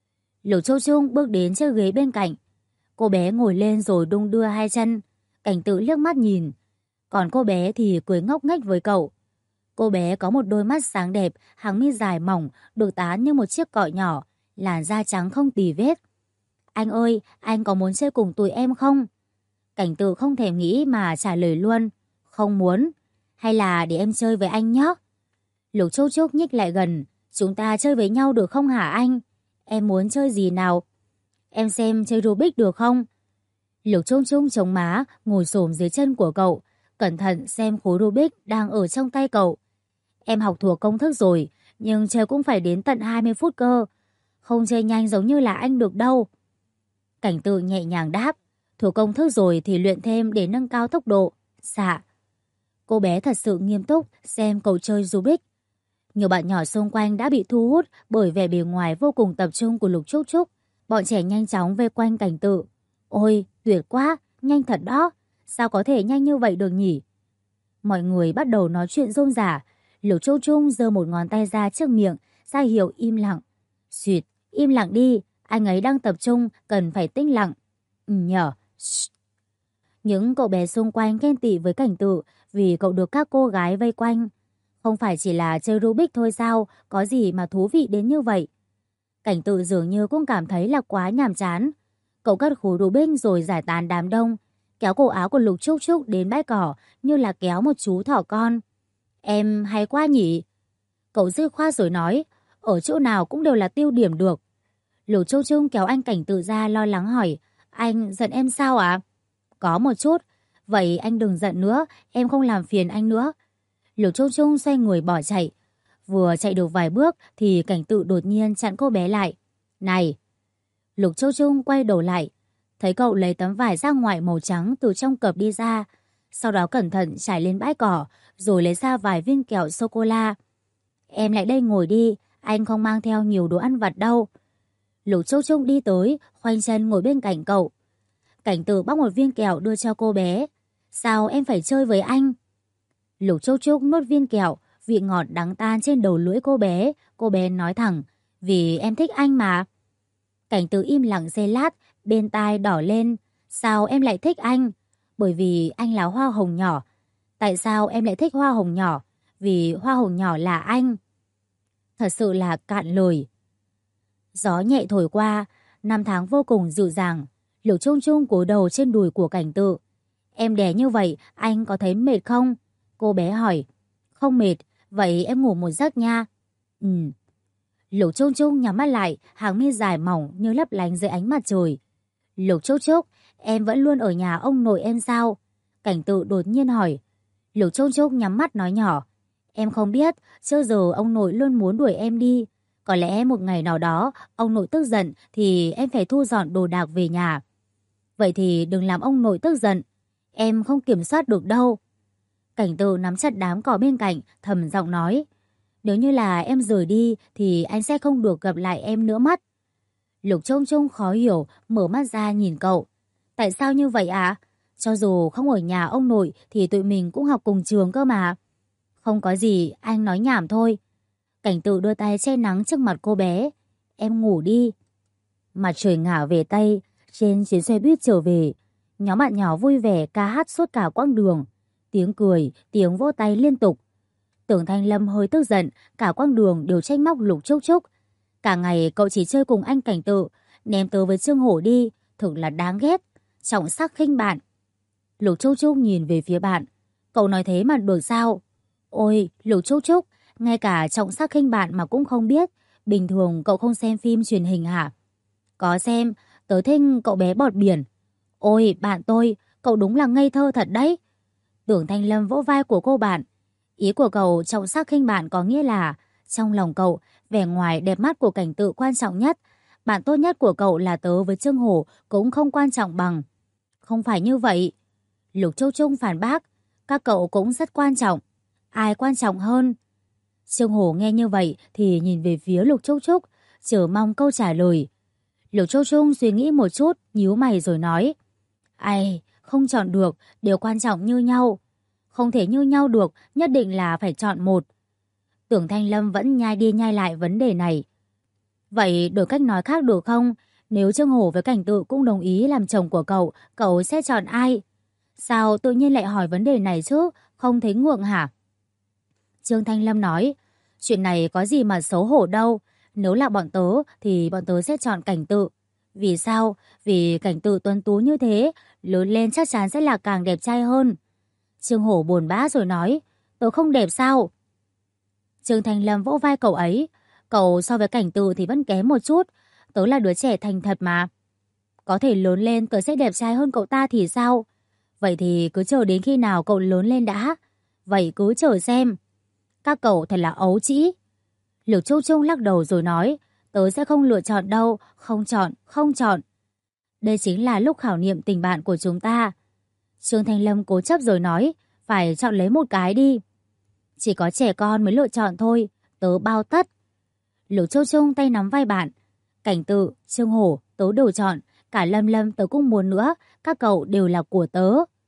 Lục Trung Trung bước đến chiếc ghế bên cạnh. Cô bé ngồi lên rồi đung đưa hai chân. Cảnh Tự liếc mắt nhìn. Còn cô bé thì cười ngốc nghếch với cậu. Cô bé có một đôi mắt sáng đẹp, hàng mi dài mỏng, được tán như một chiếc cọ nhỏ, làn da trắng không tì vết. Anh ơi, anh có muốn chơi cùng tụi em không? Cảnh Tự không thèm nghĩ mà trả lời luôn. Không muốn. Hay là để em chơi với anh nhé? Lục Trúc Trúc nhích lại gần. Chúng ta chơi với nhau được không hả anh? Em muốn chơi gì nào? Em xem chơi Rubik được không? Lục Trúc Trúc chống má, ngồi xổm dưới chân của cậu. Cẩn thận xem khối Rubik đang ở trong tay cậu. Em học thuộc công thức rồi, nhưng chơi cũng phải đến tận 20 phút cơ. Không chơi nhanh giống như là anh được đâu. Cảnh Tự nhẹ nhàng đáp. Thuộc công thức rồi thì luyện thêm để nâng cao tốc độ. Dạ. Cô bé thật sự nghiêm túc xem cậu chơi Rubik. Nhiều bạn nhỏ xung quanh đã bị thu hút bởi vẻ bề ngoài vô cùng tập trung của Lục Trúc Trúc. Bọn trẻ nhanh chóng vây quanh Cảnh Tự. Ôi, tuyệt quá, nhanh thật đó. Sao có thể nhanh như vậy được nhỉ? Mọi người bắt đầu nói chuyện rôm rả. Lục Trúc Trúc giơ một ngón tay ra trước miệng, ra hiệu im lặng. Xuyệt, im lặng đi, anh ấy đang tập trung, cần phải tĩnh lặng. Nhở. Những cậu bé xung quanh ghen tị với Cảnh Tự vì cậu được các cô gái vây quanh. Không phải chỉ là chơi Rubik thôi sao, có gì mà thú vị đến như vậy. Cảnh Tự dường như cũng cảm thấy là quá nhàm chán. Cậu cất khối Rubik rồi giải tán đám đông, kéo cổ áo của Lục Trúc Trúc đến bãi cỏ như là kéo một chú thỏ con. Em hay quá nhỉ? Cậu dứt khoát rồi nói, ở chỗ nào cũng đều là tiêu điểm được. Lục Trúc Trúc kéo anh Cảnh Tự ra lo lắng hỏi, anh giận em sao ạ? Có một chút. Vậy anh đừng giận nữa, em không làm phiền anh nữa. Lục Trúc Trúc xoay người bỏ chạy. Vừa chạy được vài bước thì Cảnh Tự đột nhiên chặn cô bé lại. Này! Lục Trúc Trúc quay đầu lại. Thấy cậu lấy tấm vải ra ngoài màu trắng từ trong cặp đi ra. Sau đó cẩn thận trải lên bãi cỏ rồi lấy ra vài viên kẹo sô-cô-la. Em lại đây ngồi đi, anh không mang theo nhiều đồ ăn vặt đâu. Lục Trúc Trúc đi tới, khoanh chân ngồi bên cạnh cậu. Cảnh Tự bóc một viên kẹo đưa cho cô bé. Sao em phải chơi với anh? Lục Trúc Trúc nuốt viên kẹo, vị ngọt đắng tan trên đầu lưỡi cô bé. Cô bé nói thẳng, vì em thích anh mà. Cảnh Tự im lặng giây lát, bên tai đỏ lên. Sao em lại thích anh? Bởi vì anh là hoa hồng nhỏ. Tại sao em lại thích hoa hồng nhỏ? Vì hoa hồng nhỏ là anh. Thật sự là cạn lời. Gió nhẹ thổi qua, năm tháng vô cùng dịu dàng. Lục Trung Trung cúi đầu trên đùi của Cảnh Tự. Em đè như vậy, anh có thấy mệt không? Cô bé hỏi. Không mệt, vậy em ngủ một giấc nha. Lục Trung Trung nhắm mắt lại, hàng mi dài mỏng như lấp lánh dưới ánh mặt trời. Lục Trúc Trúc, em vẫn luôn ở nhà ông nội em sao? Cảnh Tự đột nhiên hỏi. Lục Trúc Trúc nhắm mắt nói nhỏ. Em không biết, trước giờ ông nội luôn muốn đuổi em đi. Có lẽ một ngày nào đó, ông nội tức giận thì em phải thu dọn đồ đạc về nhà. Vậy thì đừng làm ông nội tức giận. Em không kiểm soát được đâu. Cảnh Tự nắm chặt đám cỏ bên cạnh, thầm giọng nói. Nếu như là em rời đi thì anh sẽ không được gặp lại em nữa mất. Lục Trung Trung khó hiểu, mở mắt ra nhìn cậu. Tại sao như vậy ạ? Cho dù không ở nhà ông nội thì tụi mình cũng học cùng trường cơ mà. Không có gì, anh nói nhảm thôi. Cảnh Tự đưa tay che nắng trước mặt cô bé. Em ngủ đi. Mặt trời ngả về Tây, trên chuyến xe buýt trở về. Nhóm bạn nhỏ vui vẻ ca hát suốt cả quãng đường. Tiếng cười, tiếng vỗ tay liên tục. Tưởng Thanh Lâm hơi tức giận, cả quãng đường đều trách móc Lục Trúc Trúc. Cả ngày cậu chỉ chơi cùng anh Cảnh Tự, ném tớ với Trương Hổ đi, thực là đáng ghét. Trọng sắc khinh bạn. Lục Trúc Trúc nhìn về phía bạn. Cậu nói thế mà được sao? Ôi, Lục Trúc Trúc, ngay cả trọng sắc khinh bạn mà cũng không biết. Bình thường cậu không xem phim truyền hình hả? Có xem, tớ thích cậu bé bọt biển. Ôi, bạn tôi, cậu đúng là ngây thơ thật đấy. Tưởng Thanh Lâm vỗ vai của cô bạn. Ý của cậu trọng sắc khinh bạn có nghĩa là trong lòng cậu, vẻ ngoài đẹp mắt của Cảnh Tự quan trọng nhất. Bạn tốt nhất của cậu là tớ với Trương Hổ cũng không quan trọng bằng. Không phải như vậy. Lục Châu Trung phản bác. Các cậu cũng rất quan trọng. Ai quan trọng hơn? Trương Hổ nghe như vậy thì nhìn về phía Lục Châu Trúc, chờ mong câu trả lời. Lục Châu Trung suy nghĩ một chút, nhíu mày rồi nói. Ai, không chọn được, đều quan trọng như nhau. Không thể như nhau được, nhất định là phải chọn một. Tưởng Thanh Lâm vẫn nhai đi nhai lại vấn đề này. Vậy đổi cách nói khác được không? Nếu Trương Hổ với Cảnh Tự cũng đồng ý làm chồng của cậu, cậu sẽ chọn ai? Sao tự nhiên lại hỏi vấn đề này chứ? Không thấy ngượng hả? Trương Thanh Lâm nói, chuyện này có gì mà xấu hổ đâu. Nếu là bọn tớ thì bọn tớ sẽ chọn Cảnh Tự. Vì sao? Vì Cảnh Tự tuấn tú như thế, lớn lên chắc chắn sẽ là càng đẹp trai hơn. Trương Hổ buồn bã rồi nói, tớ không đẹp sao? Trương Thanh Lâm vỗ vai cậu ấy, cậu so với Cảnh Tự thì vẫn kém một chút, tớ là đứa trẻ thành thật mà. Có thể lớn lên tớ sẽ đẹp trai hơn cậu ta thì sao? Vậy thì cứ chờ đến khi nào cậu lớn lên đã. Vậy cứ chờ xem. Các cậu thật là ấu trĩ. Lục Châu Trung lắc đầu rồi nói, tớ sẽ không lựa chọn đâu, không chọn, không chọn. Đây chính là lúc khảo nghiệm tình bạn của chúng ta. Trương Thanh Lâm cố chấp rồi nói, phải chọn lấy một cái đi. Chỉ có trẻ con mới lựa chọn thôi, tớ bao tất. Lục Châu Trung tay nắm vai bạn. Cảnh Tự, Trương Hổ, tớ đều chọn, cả Lâm Lâm tớ cũng muốn nữa, các cậu đều là của tớ.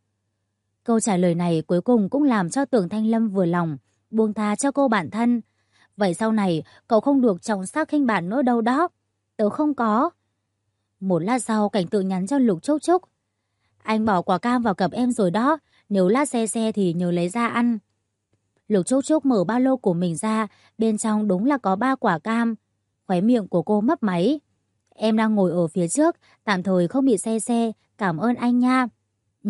Câu trả lời này cuối cùng cũng làm cho Tưởng Thanh Lâm vừa lòng, buông tha cho cô bạn thân. Vậy sau này cậu không được trọng sắc khinh bạn nữa đâu đó. Tớ không có. Một lát sau Cảnh Tự nhắn cho Lục Trúc Trúc. Anh bỏ quả cam vào cặp em rồi đó, nếu lát xe thì nhớ lấy ra ăn. Lục Trúc Trúc mở ba lô của mình ra, bên trong đúng là có 3 quả cam. Khóe miệng của cô mấp máy. Em đang ngồi ở phía trước, tạm thời không bị xe, cảm ơn anh nha. Ừ.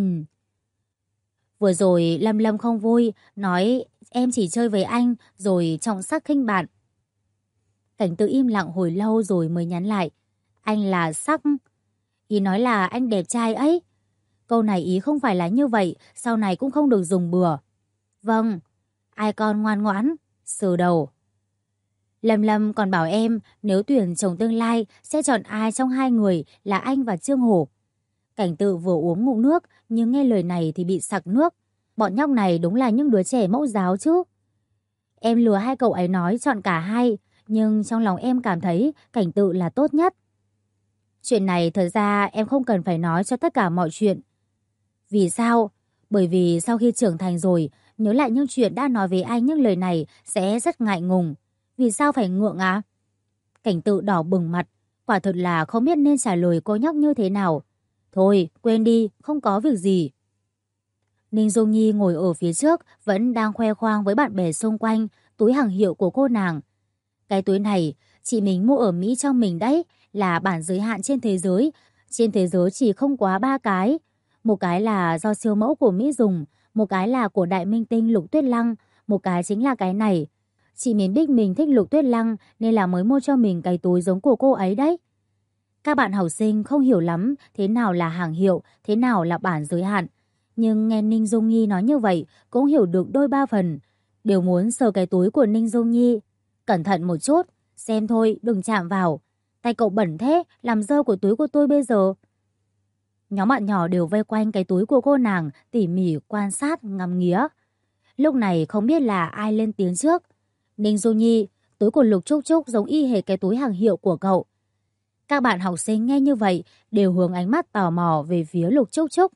Vừa rồi Lâm Lâm không vui, nói em chỉ chơi với anh, rồi trọng sắc khinh bạn. Cảnh Tự im lặng hồi lâu rồi mới nhắn lại. Anh là sắc. Ý nói là anh đẹp trai ấy. Câu này ý không phải là như vậy, sau này cũng không được dùng bừa. Vâng, ai con ngoan ngoãn, sờ đầu. Lâm Lâm còn bảo em nếu tuyển chồng tương lai sẽ chọn ai trong hai người là anh và Trương Hổ. Cảnh Tự vừa uống ngụm nước nhưng nghe lời này thì bị sặc nước. Bọn nhóc này đúng là những đứa trẻ mẫu giáo chứ. Em lừa hai cậu ấy nói chọn cả hai, nhưng trong lòng em cảm thấy Cảnh Tự là tốt nhất. Chuyện này thật ra em không cần phải nói cho tất cả mọi chuyện. Vì sao? Bởi vì sau khi trưởng thành rồi, nhớ lại những chuyện đã nói với anh những lời này sẽ rất ngại ngùng. Vì sao phải ngượng á? Cảnh Tự đỏ bừng mặt, quả thật là không biết nên trả lời cô nhóc như thế nào. Thôi, quên đi, không có việc gì. Ninh Dung Nhi ngồi ở phía trước vẫn đang khoe khoang với bạn bè xung quanh túi hàng hiệu của cô nàng. Cái túi này, chị mình mua ở Mỹ cho mình đấy, là bản giới hạn trên thế giới. Trên thế giới chỉ không quá 3 cái. Một cái là do siêu mẫu của Mỹ dùng, một cái là của đại minh tinh Lục Tuyết Lăng, một cái chính là cái này. Chị mình biết mình thích Lục Tuyết Lăng nên là mới mua cho mình cái túi giống của cô ấy đấy. Các bạn học sinh không hiểu lắm thế nào là hàng hiệu, thế nào là bản giới hạn. Nhưng nghe Ninh Dung Nhi nói như vậy cũng hiểu được đôi ba phần. Đều muốn sờ cái túi của Ninh Dung Nhi. Cẩn thận một chút, xem thôi, đừng chạm vào. Tay cậu bẩn thế, làm dơ của túi của tôi bây giờ. Nhóm bạn nhỏ đều vây quanh cái túi của cô nàng, tỉ mỉ quan sát, ngắm nghía. Lúc này không biết là ai lên tiếng trước. Ninh Du Nhi, túi của Lục Trúc Trúc giống y hệt cái túi hàng hiệu của cậu. Các bạn học sinh nghe như vậy đều hướng ánh mắt tò mò về phía Lục Trúc Trúc.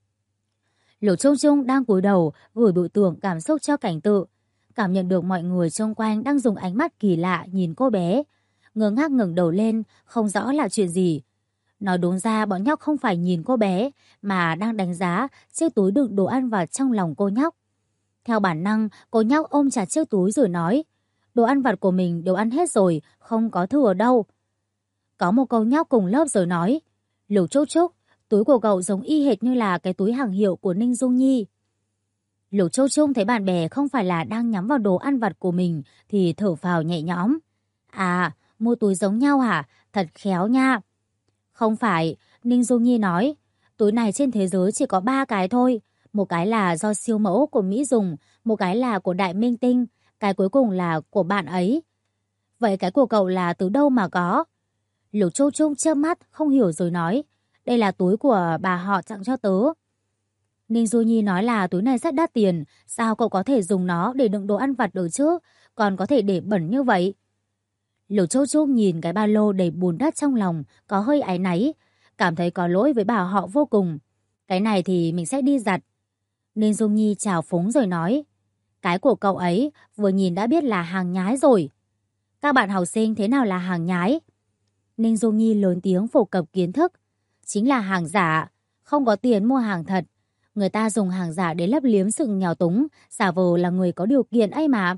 Lục Trúc Trúc đang cúi đầu gửi bức tưởng cảm xúc cho Cảnh Tự. Cảm nhận được mọi người xung quanh đang dùng ánh mắt kỳ lạ nhìn cô bé. Ngơ ngác ngẩng đầu lên, không rõ là chuyện gì. Nói đúng ra bọn nhóc không phải nhìn cô bé, mà đang đánh giá chiếc túi đựng đồ ăn vào trong lòng cô nhóc. Theo bản năng, cô nhóc ôm chặt chiếc túi rồi nói, đồ ăn vặt của mình đều ăn hết rồi, không có thừa đâu. Có một cô nhóc cùng lớp rồi nói, Lục Trúc Trúc, túi của cậu giống y hệt như là cái túi hàng hiệu của Ninh Dung Nhi. Lục Châu Trung thấy bạn bè không phải là đang nhắm vào đồ ăn vặt của mình thì thở phào nhẹ nhõm. À, mua túi giống nhau hả? Thật khéo nha. Không phải, Ninh Dung Nhi nói. Túi này trên thế giới chỉ có 3 cái thôi. Một cái là do siêu mẫu của Mỹ dùng, một cái là của Đại Minh Tinh, cái cuối cùng là của bạn ấy. Vậy cái của cậu là từ đâu mà có? Lục Châu Trung chớp mắt, không hiểu rồi nói. Đây là túi của bà họ tặng cho tớ. Ninh Du Nhi nói là túi này rất đắt tiền, sao cậu có thể dùng nó để đựng đồ ăn vặt được chứ, còn có thể để bẩn như vậy. Lục Châu Trung nhìn cái ba lô đầy bùn đất trong lòng, có hơi áy náy, cảm thấy có lỗi với bà họ vô cùng. Cái này thì mình sẽ đi giặt. Ninh Dung Nhi chào phúng rồi nói, cái của cậu ấy vừa nhìn đã biết là hàng nhái rồi. Các bạn học sinh thế nào là hàng nhái? Ninh Dung Nhi lớn tiếng phổ cập kiến thức. Chính là hàng giả, không có tiền mua hàng thật. Người ta dùng hàng giả để lấp liếm sự nghèo túng, giả vờ là người có điều kiện ấy mà.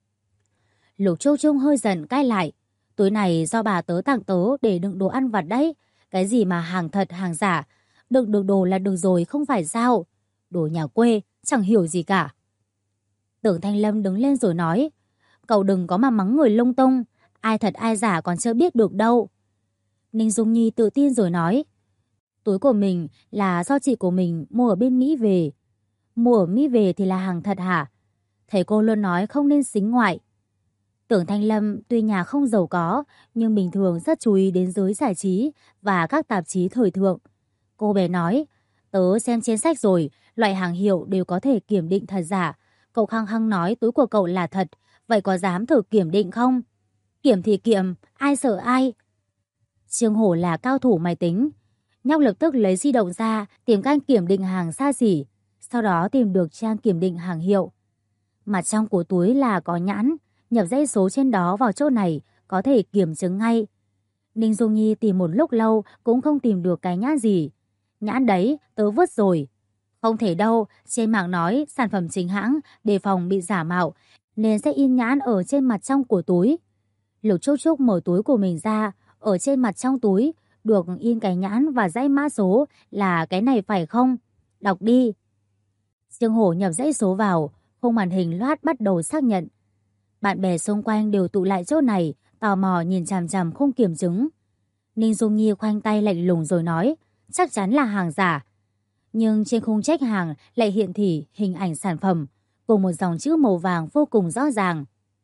Lục Châu Trung hơi giận cãi lại. Túi này do bà tớ tặng tớ để đựng đồ ăn vặt đấy. Cái gì mà hàng thật hàng giả, đựng được đồ là được rồi không phải sao. Đồ nhà quê, chẳng hiểu gì cả. Tưởng Thanh Lâm đứng lên rồi nói, cậu đừng có mà mắng người lung tung, ai thật ai giả còn chưa biết được đâu. Ninh Dung Nhi tự tin rồi nói, túi của mình là do chị của mình mua ở bên Mỹ về. Mua ở Mỹ về thì là hàng thật hả? Thầy cô luôn nói không nên xính ngoại. Tưởng Thanh Lâm tuy nhà không giàu có, nhưng bình thường rất chú ý đến giới giải trí và các tạp chí thời thượng. Cô bé nói, tớ xem trên sách rồi, loại hàng hiệu đều có thể kiểm định thật giả. Cậu khăng khăng nói túi của cậu là thật, vậy có dám thử kiểm định không? Kiểm thì kiểm, ai sợ ai? Trương Hổ là cao thủ máy tính. Nhóc lập tức lấy di động ra tìm cách kiểm định hàng xa xỉ, sau đó tìm được trang kiểm định hàng hiệu. Mặt trong của túi là có nhãn, nhập dãy số trên đó vào chỗ này có thể kiểm chứng ngay. Ninh Dung Nhi tìm một lúc lâu cũng không tìm được cái nhãn gì. Nhãn đấy tớ vứt rồi. Không thể đâu, trên mạng nói sản phẩm chính hãng đề phòng bị giả mạo nên sẽ in nhãn ở trên mặt trong của túi. Lục Trúc Trúc mở túi của mình ra, ở trên mặt trong túi được in cái nhãn và dãy mã số là cái này phải không? Đọc đi. Trương Hổ nhập dãy số vào, khung màn hình loát bắt đầu xác nhận. Bạn bè xung quanh đều tụ lại chỗ này, tò mò nhìn chằm chằm khung kiểm chứng. Ninh Dung Nhi khoanh tay lạnh lùng rồi nói, chắc chắn là hàng giả. Nhưng trên khung check hàng lại hiện thị hình ảnh sản phẩm, cùng một dòng chữ màu vàng vô cùng rõ ràng.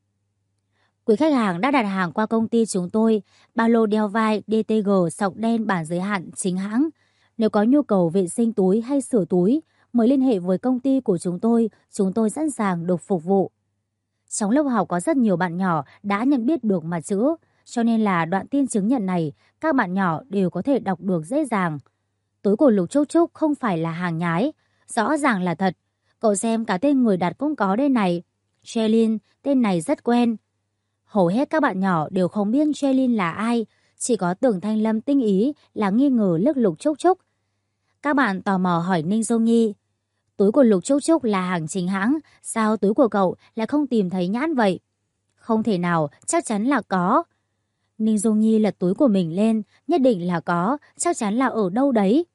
Quý khách hàng đã đặt hàng qua công ty chúng tôi, ba lô đeo vai DTG sọc đen bản giới hạn chính hãng. Nếu có nhu cầu vệ sinh túi hay sửa túi, mời liên hệ với công ty của chúng tôi sẵn sàng được phục vụ. Trong lớp học có rất nhiều bạn nhỏ đã nhận biết được mặt chữ, cho nên là đoạn tin chứng nhận này các bạn nhỏ đều có thể đọc được dễ dàng. Túi của Lục Trúc Trúc không phải là hàng nhái, rõ ràng là thật. Cậu xem cả tên người đặt cũng có đây này. Shelin, tên này rất quen. Hầu hết các bạn nhỏ đều không biết Shelin là ai, chỉ có Tưởng Thanh Lâm tinh ý là nghi ngờ lức Lục Trúc Trúc. Các bạn tò mò hỏi Ninh Dung Nhi, túi của Lục Trúc Trúc là hàng chính hãng, sao túi của cậu lại không tìm thấy nhãn vậy? Không thể nào, chắc chắn là có. Ninh Dung Nhi lật túi của mình lên, nhất định là có, chắc chắn là ở đâu đấy.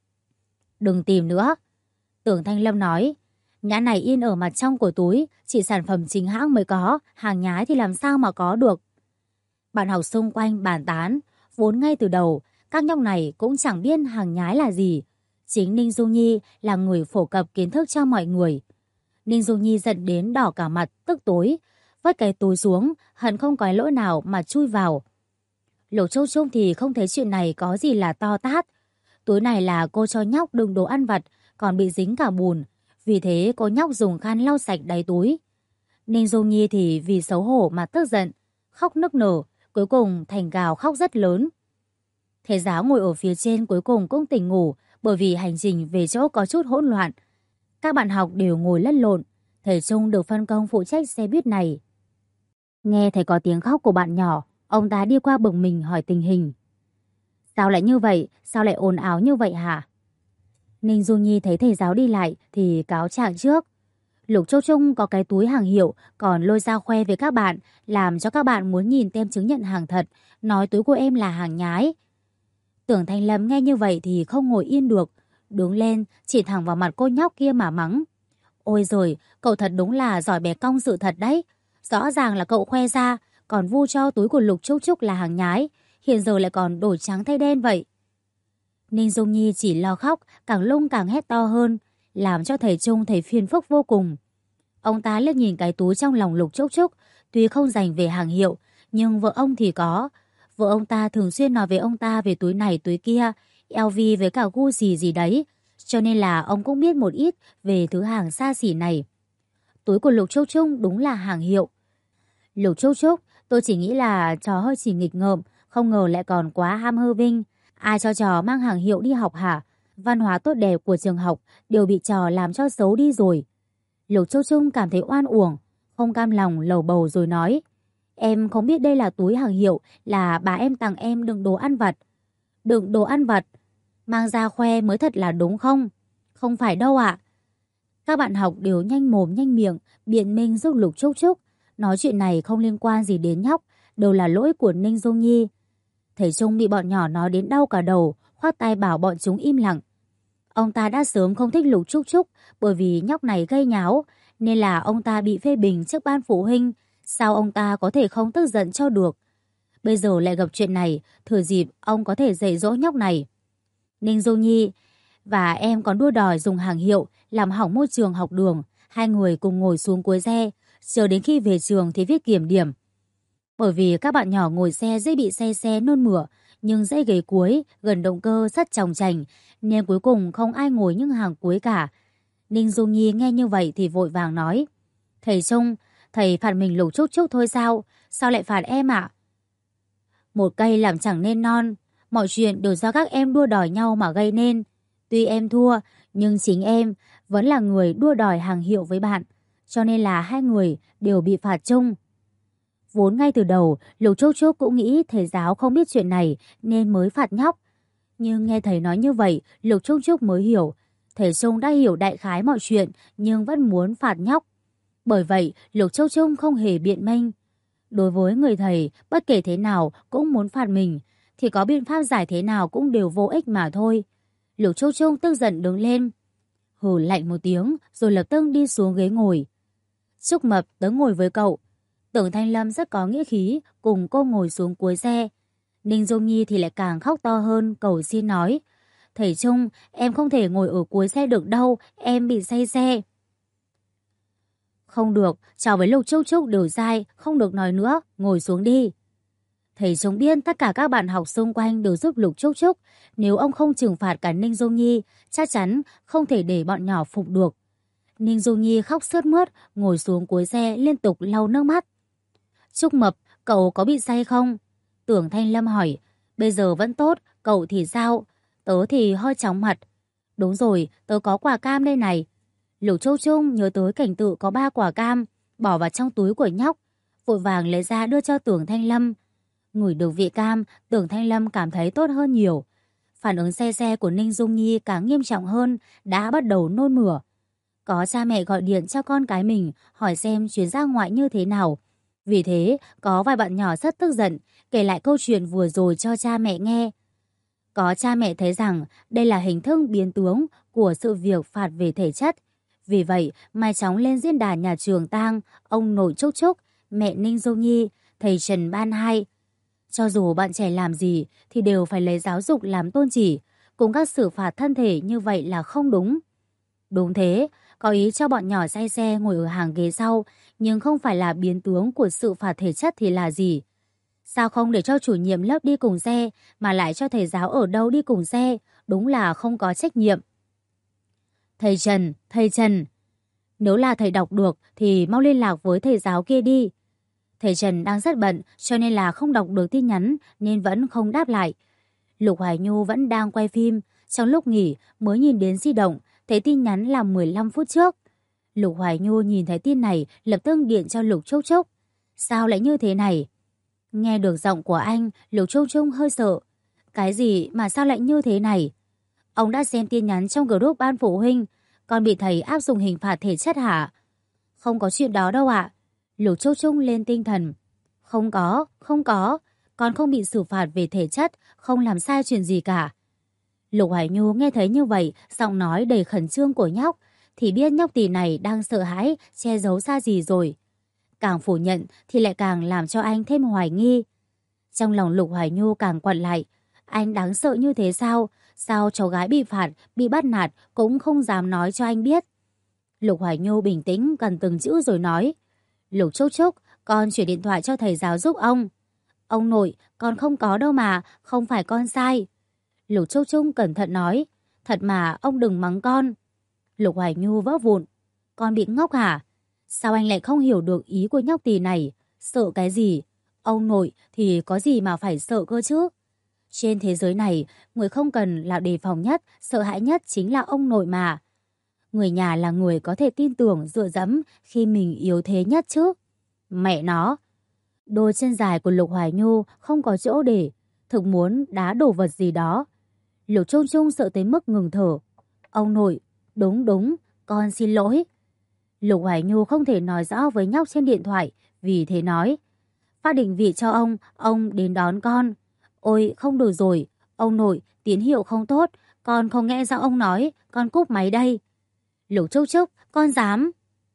Đừng tìm nữa. Tưởng Thanh Lâm nói, nhãn này in ở mặt trong của túi, chỉ sản phẩm chính hãng mới có, hàng nhái thì làm sao mà có được. Bạn học xung quanh bàn tán, vốn ngay từ đầu, các nhóc này cũng chẳng biết hàng nhái là gì. Chính Ninh Dung Nhi là người phổ cập kiến thức cho mọi người. Ninh Dung Nhi giận đến đỏ cả mặt, tức tối, vứt cái túi xuống, hận không có lỗi nào mà chui vào. Lục Châu Trung thì không thấy chuyện này có gì là to tát. Túi này là cô cho nhóc đựng đồ ăn vặt, còn bị dính cả bùn. Vì thế cô nhóc dùng khăn lau sạch đáy túi. Ninh Dung Nhi thì vì xấu hổ mà tức giận, khóc nức nở, cuối cùng thành gào khóc rất lớn. Thầy giáo ngồi ở phía trên cuối cùng cũng tỉnh ngủ, bởi vì hành trình về chỗ có chút hỗn loạn. Các bạn học đều ngồi lẫn lộn, thầy Trung được phân công phụ trách xe buýt này. Nghe thấy có tiếng khóc của bạn nhỏ, ông ta đi qua bực mình hỏi tình hình. Sao lại như vậy? Sao lại ồn ào như vậy hả? Ninh Du Nhi thấy thầy giáo đi lại thì cáo trạng trước. Lục Châu Trung có cái túi hàng hiệu còn lôi ra khoe với các bạn, làm cho các bạn muốn nhìn tem chứng nhận hàng thật, nói túi của em là hàng nhái. Tưởng Thanh Lâm nghe như vậy thì không ngồi yên được, đứng lên chỉ thẳng vào mặt cô nhóc kia mà mắng. Ôi giời, cậu thật đúng là giỏi bẻ cong sự thật đấy. Rõ ràng là cậu khoe ra, còn vu cho túi của Lục Trúc Trúc là hàng nhái, hiện giờ lại còn đổi trắng thay đen vậy. Ninh Dung Nhi chỉ lo khóc, càng lung càng hét to hơn, làm cho thầy Trung thấy phiền phức vô cùng. Ông ta liếc nhìn cái túi trong lòng Lục Trúc Trúc, tuy không dành về hàng hiệu, nhưng vợ ông thì có. Vợ ông ta thường xuyên nói với ông ta về túi này túi kia, LV với cả Gucci gì đấy, cho nên là ông cũng biết một ít về thứ hàng xa xỉ này. Túi của Lục Trúc Trúc đúng là hàng hiệu. Lục Trúc Trúc, tôi chỉ nghĩ là trò hơi chỉ nghịch ngợm, không ngờ lại còn quá ham hư vinh. Ai cho trò mang hàng hiệu đi học hả? Văn hóa tốt đẹp của trường học đều bị trò làm cho xấu đi rồi. Lục Trúc Trúc cảm thấy oan uổng, không cam lòng lầu bầu rồi nói. Em không biết đây là túi hàng hiệu, là bà em tặng em đựng đồ ăn vặt. Đựng đồ ăn vặt? Mang ra khoe mới thật là đúng không? Không phải đâu ạ. Các bạn học đều nhanh mồm nhanh miệng, biện minh giúp Lục Trúc Trúc. Nói chuyện này không liên quan gì đến nhóc, đều là lỗi của Ninh Dung Nhi. Thầy Trung bị bọn nhỏ nói đến đau cả đầu, khoát tay bảo bọn chúng im lặng. Ông ta đã sớm không thích Lục Trúc Trúc bởi vì nhóc này gây nháo, nên là ông ta bị phê bình trước ban phụ huynh. Sao ông ta có thể không tức giận cho được? Bây giờ lại gặp chuyện này, thừa dịp ông có thể dạy dỗ nhóc này. Ninh Dung Nhi và em còn đua đòi dùng hàng hiệu làm hỏng môi trường học đường. Hai người cùng ngồi xuống cuối xe, chờ đến khi về trường thì viết kiểm điểm. Bởi vì các bạn nhỏ ngồi xe dễ bị say xe nôn mửa, nhưng dãy ghế cuối gần động cơ rất chòng chành, nên cuối cùng không ai ngồi những hàng cuối cả. Ninh Dung Nhi nghe như vậy thì vội vàng nói. Thầy Trung, thầy phạt mình Lục Trúc Trúc thôi sao? Sao lại phạt em ạ? Một cây làm chẳng nên non, mọi chuyện đều do các em đua đòi nhau mà gây nên. Tuy em thua, nhưng chính em vẫn là người đua đòi hàng hiệu với bạn, cho nên là hai người đều bị phạt chung. Vốn ngay từ đầu, Lục Trúc Trúc cũng nghĩ thầy giáo không biết chuyện này nên mới phạt nhóc. Nhưng nghe thầy nói như vậy, Lục Trúc Trúc mới hiểu. Thầy Trung đã hiểu đại khái mọi chuyện nhưng vẫn muốn phạt nhóc. Bởi vậy, Lục Trúc Trúc không hề biện minh. Đối với người thầy, bất kể thế nào cũng muốn phạt mình, thì có biện pháp giải thế nào cũng đều vô ích mà thôi. Lục Trúc Trúc tức giận đứng lên, hừ lạnh một tiếng rồi lập tức đi xuống ghế ngồi. Trúc Mập, tớ ngồi với cậu. Tưởng Thanh Lâm rất có nghĩa khí, cùng cô ngồi xuống cuối xe. Ninh Dung Nhi thì lại càng khóc to hơn, cầu xin nói. Thầy Trung, em không thể ngồi ở cuối xe được đâu, em bị say xe. Không được, cháu với Lục Trúc Trúc đều sai, không được nói nữa, ngồi xuống đi. Thầy Trung biết tất cả các bạn học xung quanh đều giúp Lục Trúc Trúc. Nếu ông không trừng phạt cả Ninh Dung Nhi, chắc chắn không thể để bọn nhỏ phục được. Ninh Dung Nhi khóc sướt mướt, ngồi xuống cuối xe liên tục lau nước mắt. Trúc Mập, cậu có bị say không? Tưởng Thanh Lâm hỏi. Bây giờ vẫn tốt, cậu thì sao? Tớ thì hơi chóng mặt. Đúng rồi, tớ có quả cam đây này. Lục Trúc Trúc nhớ tới cảnh tượng có 3 quả cam, bỏ vào trong túi của nhóc, vội vàng lấy ra đưa cho Tưởng Thanh Lâm. Ngửi được vị cam, Tưởng Thanh Lâm cảm thấy tốt hơn nhiều. Phản ứng xe của Ninh Dung Nhi càng nghiêm trọng hơn, đã bắt đầu nôn mửa. Có cha mẹ gọi điện cho con cái mình hỏi xem chuyến ra ngoại như thế nào. Vì thế, có vài bạn nhỏ rất tức giận, kể lại câu chuyện vừa rồi cho cha mẹ nghe. Có cha mẹ thấy rằng đây là hình thức biến tướng của sự việc phạt về thể chất. Vì vậy, mai chóng lên diễn đàn nhà trường tang ông nội Trúc Trúc, mẹ Ninh Dung Nhi, thầy Trần ban hai. Cho dù bạn trẻ làm gì thì đều phải lấy giáo dục làm tôn chỉ, cùng các xử phạt thân thể như vậy là không đúng. Đúng thế, có ý cho bọn nhỏ say xe ngồi ở hàng ghế sau, nhưng không phải là biến tướng của sự phạt thể chất thì là gì? Sao không để cho chủ nhiệm lớp đi cùng xe, mà lại cho thầy giáo ở đâu đi cùng xe, đúng là không có trách nhiệm. Thầy Trần, nếu là thầy đọc được thì mau liên lạc với thầy giáo kia đi. Thầy Trần đang rất bận cho nên là không đọc được tin nhắn nên vẫn không đáp lại. Lục Hoài Nhu vẫn đang quay phim, trong lúc nghỉ mới nhìn đến di động, thấy tin nhắn là 15 phút trước. Lục Hoài Nhu nhìn thấy tin này lập tức điện cho Lục Trúc Trúc. Sao lại như thế này? Nghe được giọng của anh, Lục Trúc Trúc hơi sợ. Cái gì mà sao lại như thế này? Ông đã xem tin nhắn trong group ban phụ huynh, con bị thầy áp dụng hình phạt thể chất hả? Không có chuyện đó đâu ạ. Lục Trúc Trúc lên tinh thần. Không có, con không bị xử phạt về thể chất, không làm sai chuyện gì cả. Lục Hoài Nhu nghe thấy như vậy, giọng nói đầy khẩn trương của nhóc, thì biết nhóc tỳ này đang sợ hãi, che giấu ra gì rồi. Càng phủ nhận thì lại càng làm cho anh thêm hoài nghi. Trong lòng Lục Hoài Nhu càng quặn lại. Anh đáng sợ như thế sao? Sao cháu gái bị phạt, bị bắt nạt cũng không dám nói cho anh biết? Lục Hoài Nhu bình tĩnh gần từng chữ rồi nói. Lục Trúc Trúc, con chuyển điện thoại cho thầy giáo giúp ông. Ông nội, con không có đâu mà, không phải con sai. Lục Trúc Trúc cẩn thận nói. Thật mà, ông đừng mắng con. Lục Hoài Nhu vỡ vụn. Con bị ngốc hả? Sao anh lại không hiểu được ý của nhóc tỳ này? Sợ cái gì? Ông nội thì có gì mà phải sợ cơ chứ? Trên thế giới này, người không cần là đề phòng nhất, sợ hãi nhất chính là ông nội mà. Người nhà là người có thể tin tưởng, dựa dẫm khi mình yếu thế nhất chứ. Mẹ nó! Đôi chân dài của Lục Hoài Nhu không có chỗ để, thực muốn đá đổ vật gì đó. Lục Trung Trung sợ tới mức ngừng thở. Ông nội, đúng, con xin lỗi. Lục Hoài Nhu không thể nói rõ với nhóc trên điện thoại, vì thế nói. Phát định vị cho ông đến đón con. Ôi, không được rồi, ông nội, tín hiệu không tốt, con không nghe rõ ông nói, con cúp máy đây. Lục Trúc Trúc, con dám.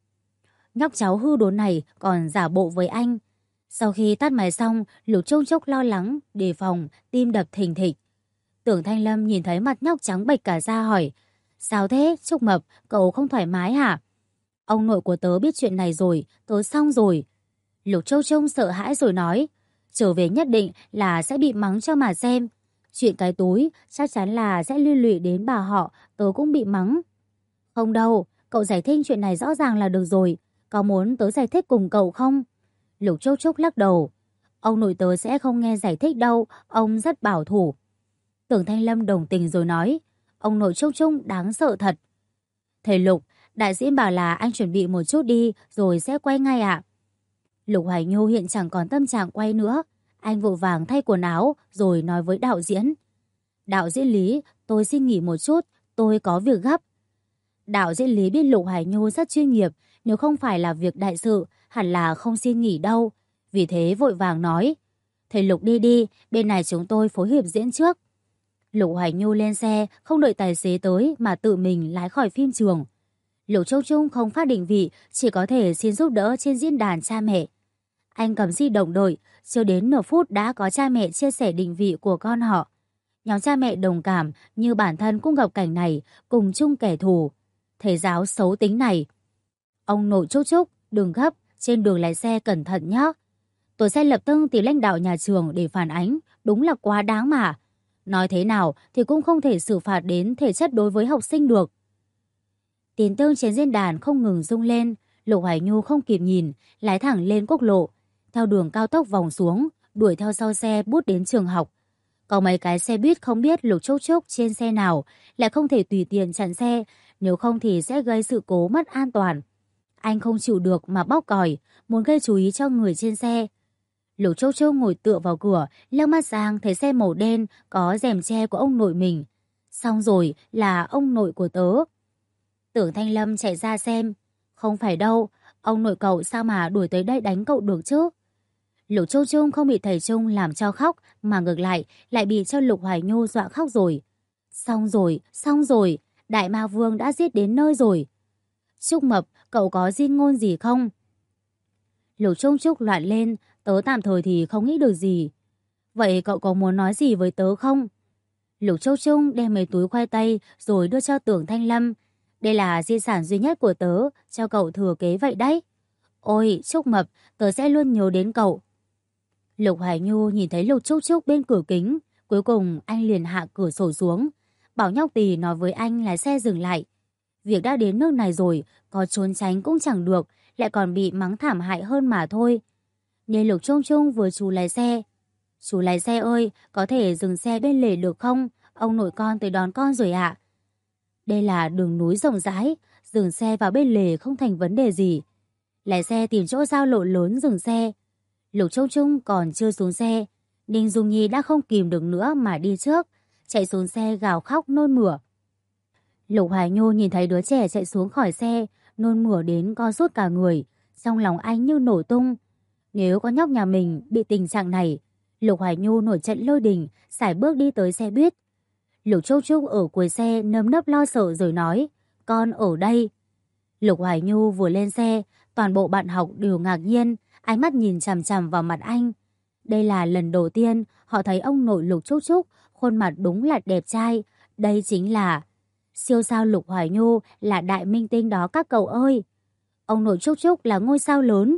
Nhóc cháu hư đốn này còn giả bộ với anh. Sau khi tắt máy xong, Lục Trúc Trúc lo lắng, đề phòng, tim đập thình thịch. Tưởng Thanh Lâm nhìn thấy mặt nhóc trắng bệch cả da hỏi. Sao thế, Trúc Mập, cậu không thoải mái hả? Ông nội của tớ biết chuyện này rồi, tớ xong rồi. Lục Châu Trông sợ hãi rồi nói. Trở về nhất định là sẽ bị mắng cho mà xem. Chuyện cái túi chắc chắn là sẽ liên lụy đến bà họ, tớ cũng bị mắng. Không đâu, cậu giải thích chuyện này rõ ràng là được rồi. Có muốn tớ giải thích cùng cậu không? Lục Châu Trúc lắc đầu. Ông nội tớ sẽ không nghe giải thích đâu, ông rất bảo thủ. Tưởng Thanh Lâm đồng tình rồi nói. Ông nội Trúc Trúc đáng sợ thật. Thầy Lục, đại diễn bảo là anh chuẩn bị một chút đi rồi sẽ quay ngay ạ. Lục Hoài Nhu hiện chẳng còn tâm trạng quay nữa. Anh vội vàng thay quần áo rồi nói với đạo diễn. Đạo diễn Lý, tôi xin nghỉ một chút, tôi có việc gấp. Đạo diễn Lý biết Lục Hoài Nhu rất chuyên nghiệp, nếu không phải là việc đại sự, hẳn là không xin nghỉ đâu. Vì thế vội vàng nói. Thầy Lục đi đi, bên này chúng tôi phối hợp diễn trước. Lục Hoài Nhu lên xe, không đợi tài xế tới mà tự mình lái khỏi phim trường. Lục Châu Trung không phát định vị, chỉ có thể xin giúp đỡ trên diễn đàn cha mẹ. Anh cầm di động đợi, chưa đến nửa phút đã có cha mẹ chia sẻ định vị của con họ. Nhóm cha mẹ đồng cảm như bản thân cũng gặp cảnh này, cùng chung kẻ thù. Thầy giáo xấu tính này. Ông nội Trúc Trúc, đừng gấp, trên đường lái xe cẩn thận nhé. Tôi sẽ lập tức tìm lãnh đạo nhà trường để phản ánh, đúng là quá đáng mà. Nói thế nào thì cũng không thể xử phạt đến thể chất đối với học sinh được. Tin tức trên diễn đàn không ngừng rung lên, Lục Hoài Nhu không kịp nhìn, lái thẳng lên quốc lộ, theo đường cao tốc vòng xuống, đuổi theo sau xe bút đến trường học. Có mấy cái xe buýt không biết Lục Trúc Trúc trên xe nào, lại không thể tùy tiện chặn xe, nếu không thì sẽ gây sự cố mất an toàn. Anh không chịu được mà bóc còi, muốn gây chú ý cho người trên xe. Lục Trúc Trúc ngồi tựa vào cửa, leo mắt sang thấy xe màu đen có rèm che của ông nội mình. Xong rồi, là ông nội của tớ. Tưởng Thanh Lâm chạy ra xem. Không phải đâu, ông nội cậu sao mà đuổi tới đây đánh cậu được chứ? Lục Trúc Trúc không bị thầy Trung làm cho khóc, mà ngược lại bị cho Lục Hoài Nhu dọa khóc rồi. Xong rồi, Đại Ma Vương đã giết đến nơi rồi. Trúc Mập, cậu có diên ngôn gì không? Lục Trúc Trúc loạn lên, tớ tạm thời thì không nghĩ được gì. Vậy cậu có muốn nói gì với tớ không? Lục Trúc Trúc đem mấy túi khoai tây rồi đưa cho Tưởng Thanh Lâm. Đây là di sản duy nhất của tớ, cho cậu thừa kế vậy đấy. Ôi, Trúc Mập, tớ sẽ luôn nhớ đến cậu. Lục Hoài Nhu nhìn thấy Lục Trúc Trúc bên cửa kính, cuối cùng anh liền hạ cửa sổ xuống. Bảo nhóc tỳ nói với anh lái xe dừng lại. Việc đã đến nước này rồi, có trốn tránh cũng chẳng được, lại còn bị mắng thảm hại hơn mà thôi. Nên Lục Trung Trung vừa chú lái xe. Chú lái xe ơi, có thể dừng xe bên lề được không? Ông nội con tới đón con rồi ạ. Đây là đường núi rộng rãi, dừng xe vào bên lề không thành vấn đề gì. Lái xe tìm chỗ giao lộ lớn dừng xe. Lục Trung Trung còn chưa xuống xe, Ninh Dung Nhi đã không kìm được nữa mà đi trước, chạy xuống xe gào khóc nôn mửa. Lục Hoài Nhu nhìn thấy đứa trẻ chạy xuống khỏi xe, nôn mửa đến co rút cả người, trong lòng anh như nổ tung. Nếu có nhóc nhà mình bị tình trạng này, Lục Hoài Nhu nổi trận lôi đình, sải bước đi tới xe buýt. Lục Trúc Trúc ở cuối xe nơm nớp lo sợ rồi nói, con ở đây. Lục Hoài Nhu vừa lên xe, toàn bộ bạn học đều ngạc nhiên, ánh mắt nhìn chằm chằm vào mặt anh. Đây là lần đầu tiên họ thấy ông nội Lục Trúc Trúc, khuôn mặt đúng là đẹp trai. Đây chính là siêu sao Lục Hoài Nhu, là đại minh tinh đó các cậu ơi. Ông nội Trúc Trúc là ngôi sao lớn.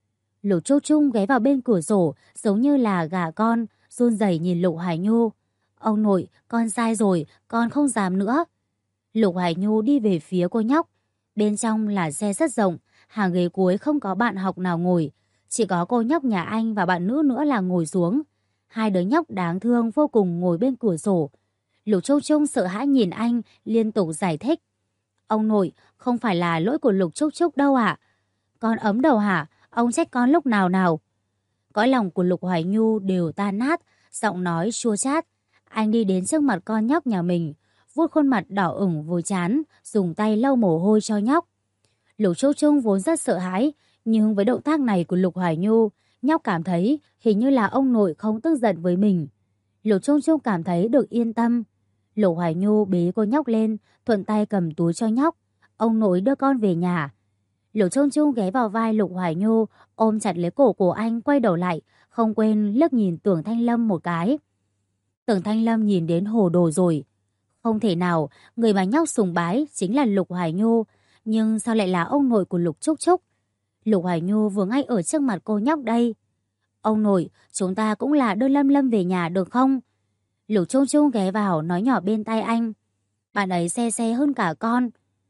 Lục Trúc Trúc ghé vào bên cửa sổ, giống như là gà con, run rẩy nhìn Lục Hoài Nhu. Ông nội, con sai rồi, con không dám nữa. Lục Hoài Nhu đi về phía cô nhóc. Bên trong là xe rất rộng, hàng ghế cuối không có bạn học nào ngồi. Chỉ có cô nhóc nhà anh và bạn nữ nữa là ngồi xuống. Hai đứa nhóc đáng thương vô cùng ngồi bên cửa sổ. Lục Trúc Trúc sợ hãi nhìn anh, liên tục giải thích. Ông nội, không phải là lỗi của Lục Trúc Trúc đâu ạ. Con ấm đầu hả? Ông trách con lúc nào nào? Cõi lòng của Lục Hoài Nhu đều tan nát, giọng nói chua chát. Anh đi đến trước mặt con nhóc nhà mình, vuốt khuôn mặt đỏ ửng vùi chán, dùng tay lau mồ hôi cho nhóc. Lục Trúc Trúc vốn rất sợ hãi, nhưng với động tác này của Lục Hoài Nhu, nhóc cảm thấy hình như là ông nội không tức giận với mình. Lục Trúc Trúc cảm thấy được yên tâm. Lục Hoài Nhu bế cô nhóc lên, thuận tay cầm túi cho nhóc. Ông nội đưa con về nhà. Lục Trúc Trúc ghé vào vai Lục Hoài Nhu, ôm chặt lấy cổ của anh, quay đầu lại, không quên liếc nhìn Tưởng Thanh Lâm một cái. Tưởng Thanh Lâm nhìn đến hồ đồ rồi. Không thể nào, người mà nhóc sùng bái chính là Lục Hoài Nhu, nhưng sao lại là ông nội của Lục Trúc Trúc? Lục Hoài Nhu vừa ngay ở trước mặt cô nhóc đây. Ông nội, chúng ta cũng là đưa Lâm Lâm về nhà được không? Lục Trúc Trúc ghé vào nói nhỏ bên tai anh. Bạn ấy xe xe hơn cả con.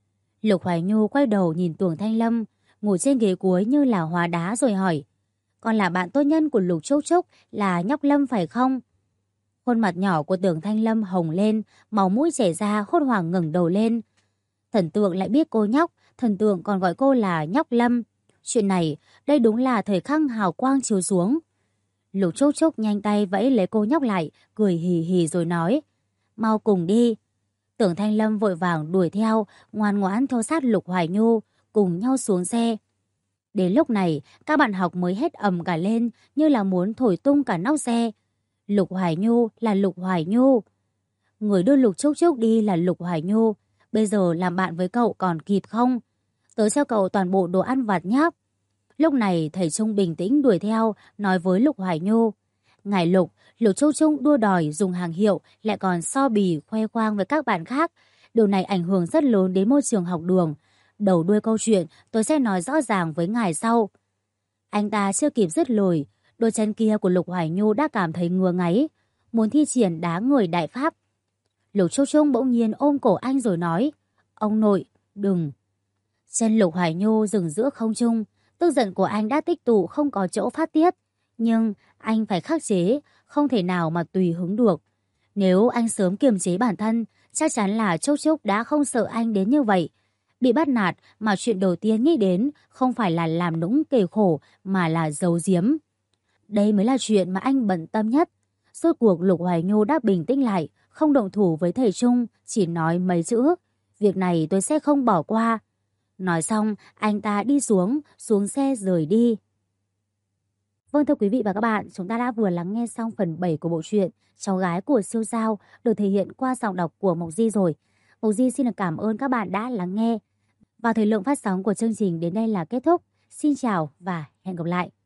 Lục Hoài Nhu quay đầu nhìn Tưởng Thanh Lâm, ngồi trên ghế cuối như là hóa đá rồi hỏi. Con là bạn tốt nhân của Lục Trúc Trúc, là nhóc Lâm phải không? Khuôn mặt nhỏ của Tưởng Thanh Lâm hồng lên, máu mũi chảy ra, hốt hoảng ngẩng đầu lên. Thần tượng lại biết cô nhóc, thần tượng còn gọi cô là nhóc Lâm. Chuyện này, đây đúng là thời khắc hào quang chiếu xuống. Lục Trúc Trúc nhanh tay vẫy lấy cô nhóc lại, cười hì hì rồi nói. Mau cùng đi. Tưởng Thanh Lâm vội vàng đuổi theo, ngoan ngoãn theo sát Lục Hoài Nhu, cùng nhau xuống xe. Đến lúc này, các bạn học mới hét ầm cả lên, như là muốn thổi tung cả nóc xe. Lục Hoài Nhu là Lục Hoài Nhu. Người đưa Lục Trúc Trúc đi là Lục Hoài Nhu. Bây giờ làm bạn với cậu còn kịp không? Tớ cho cậu toàn bộ đồ ăn vặt nhé. Lúc này thầy Trung bình tĩnh đuổi theo, nói với Lục Hoài Nhu. Ngài Lục, Lục Trúc Trúc đua đòi dùng hàng hiệu, lại còn so bì khoe khoang với các bạn khác. Điều này ảnh hưởng rất lớn đến môi trường học đường. Đầu đuôi câu chuyện tôi sẽ nói rõ ràng với ngài sau. Anh ta chưa kịp dứt lời, đôi chân kia của Lục Hoài Nhu đã cảm thấy ngứa ngáy, muốn thi triển đá người đại pháp. Lục Trúc Trúc bỗng nhiên ôm cổ anh rồi nói. Ông nội, đừng. Chân Lục Hoài Nhu dừng giữa không trung, tức giận của anh đã tích tụ không có chỗ phát tiết. Nhưng anh phải khắc chế, không thể nào mà tùy hứng được. Nếu anh sớm kiềm chế bản thân, chắc chắn là Trúc Trúc đã không sợ anh đến như vậy. Bị bắt nạt mà chuyện đầu tiên nghĩ đến không phải là làm nũng kể khổ mà là giấu giếm. Đây mới là chuyện mà anh bận tâm nhất. Rốt cuộc Lục Hoài Nhu đã bình tĩnh lại, không động thủ với thầy Trung, chỉ nói mấy chữ. Việc này tôi sẽ không bỏ qua. Nói xong, anh ta đi xuống xe rời đi. Vâng, thưa quý vị và các bạn, chúng ta đã vừa lắng nghe xong phần 7 của bộ truyện Cháu gái của siêu sao được thể hiện qua giọng đọc của Mộc Di rồi. Mộc Di xin được cảm ơn các bạn đã lắng nghe. Và thời lượng phát sóng của chương trình đến đây là kết thúc. Xin chào và hẹn gặp lại.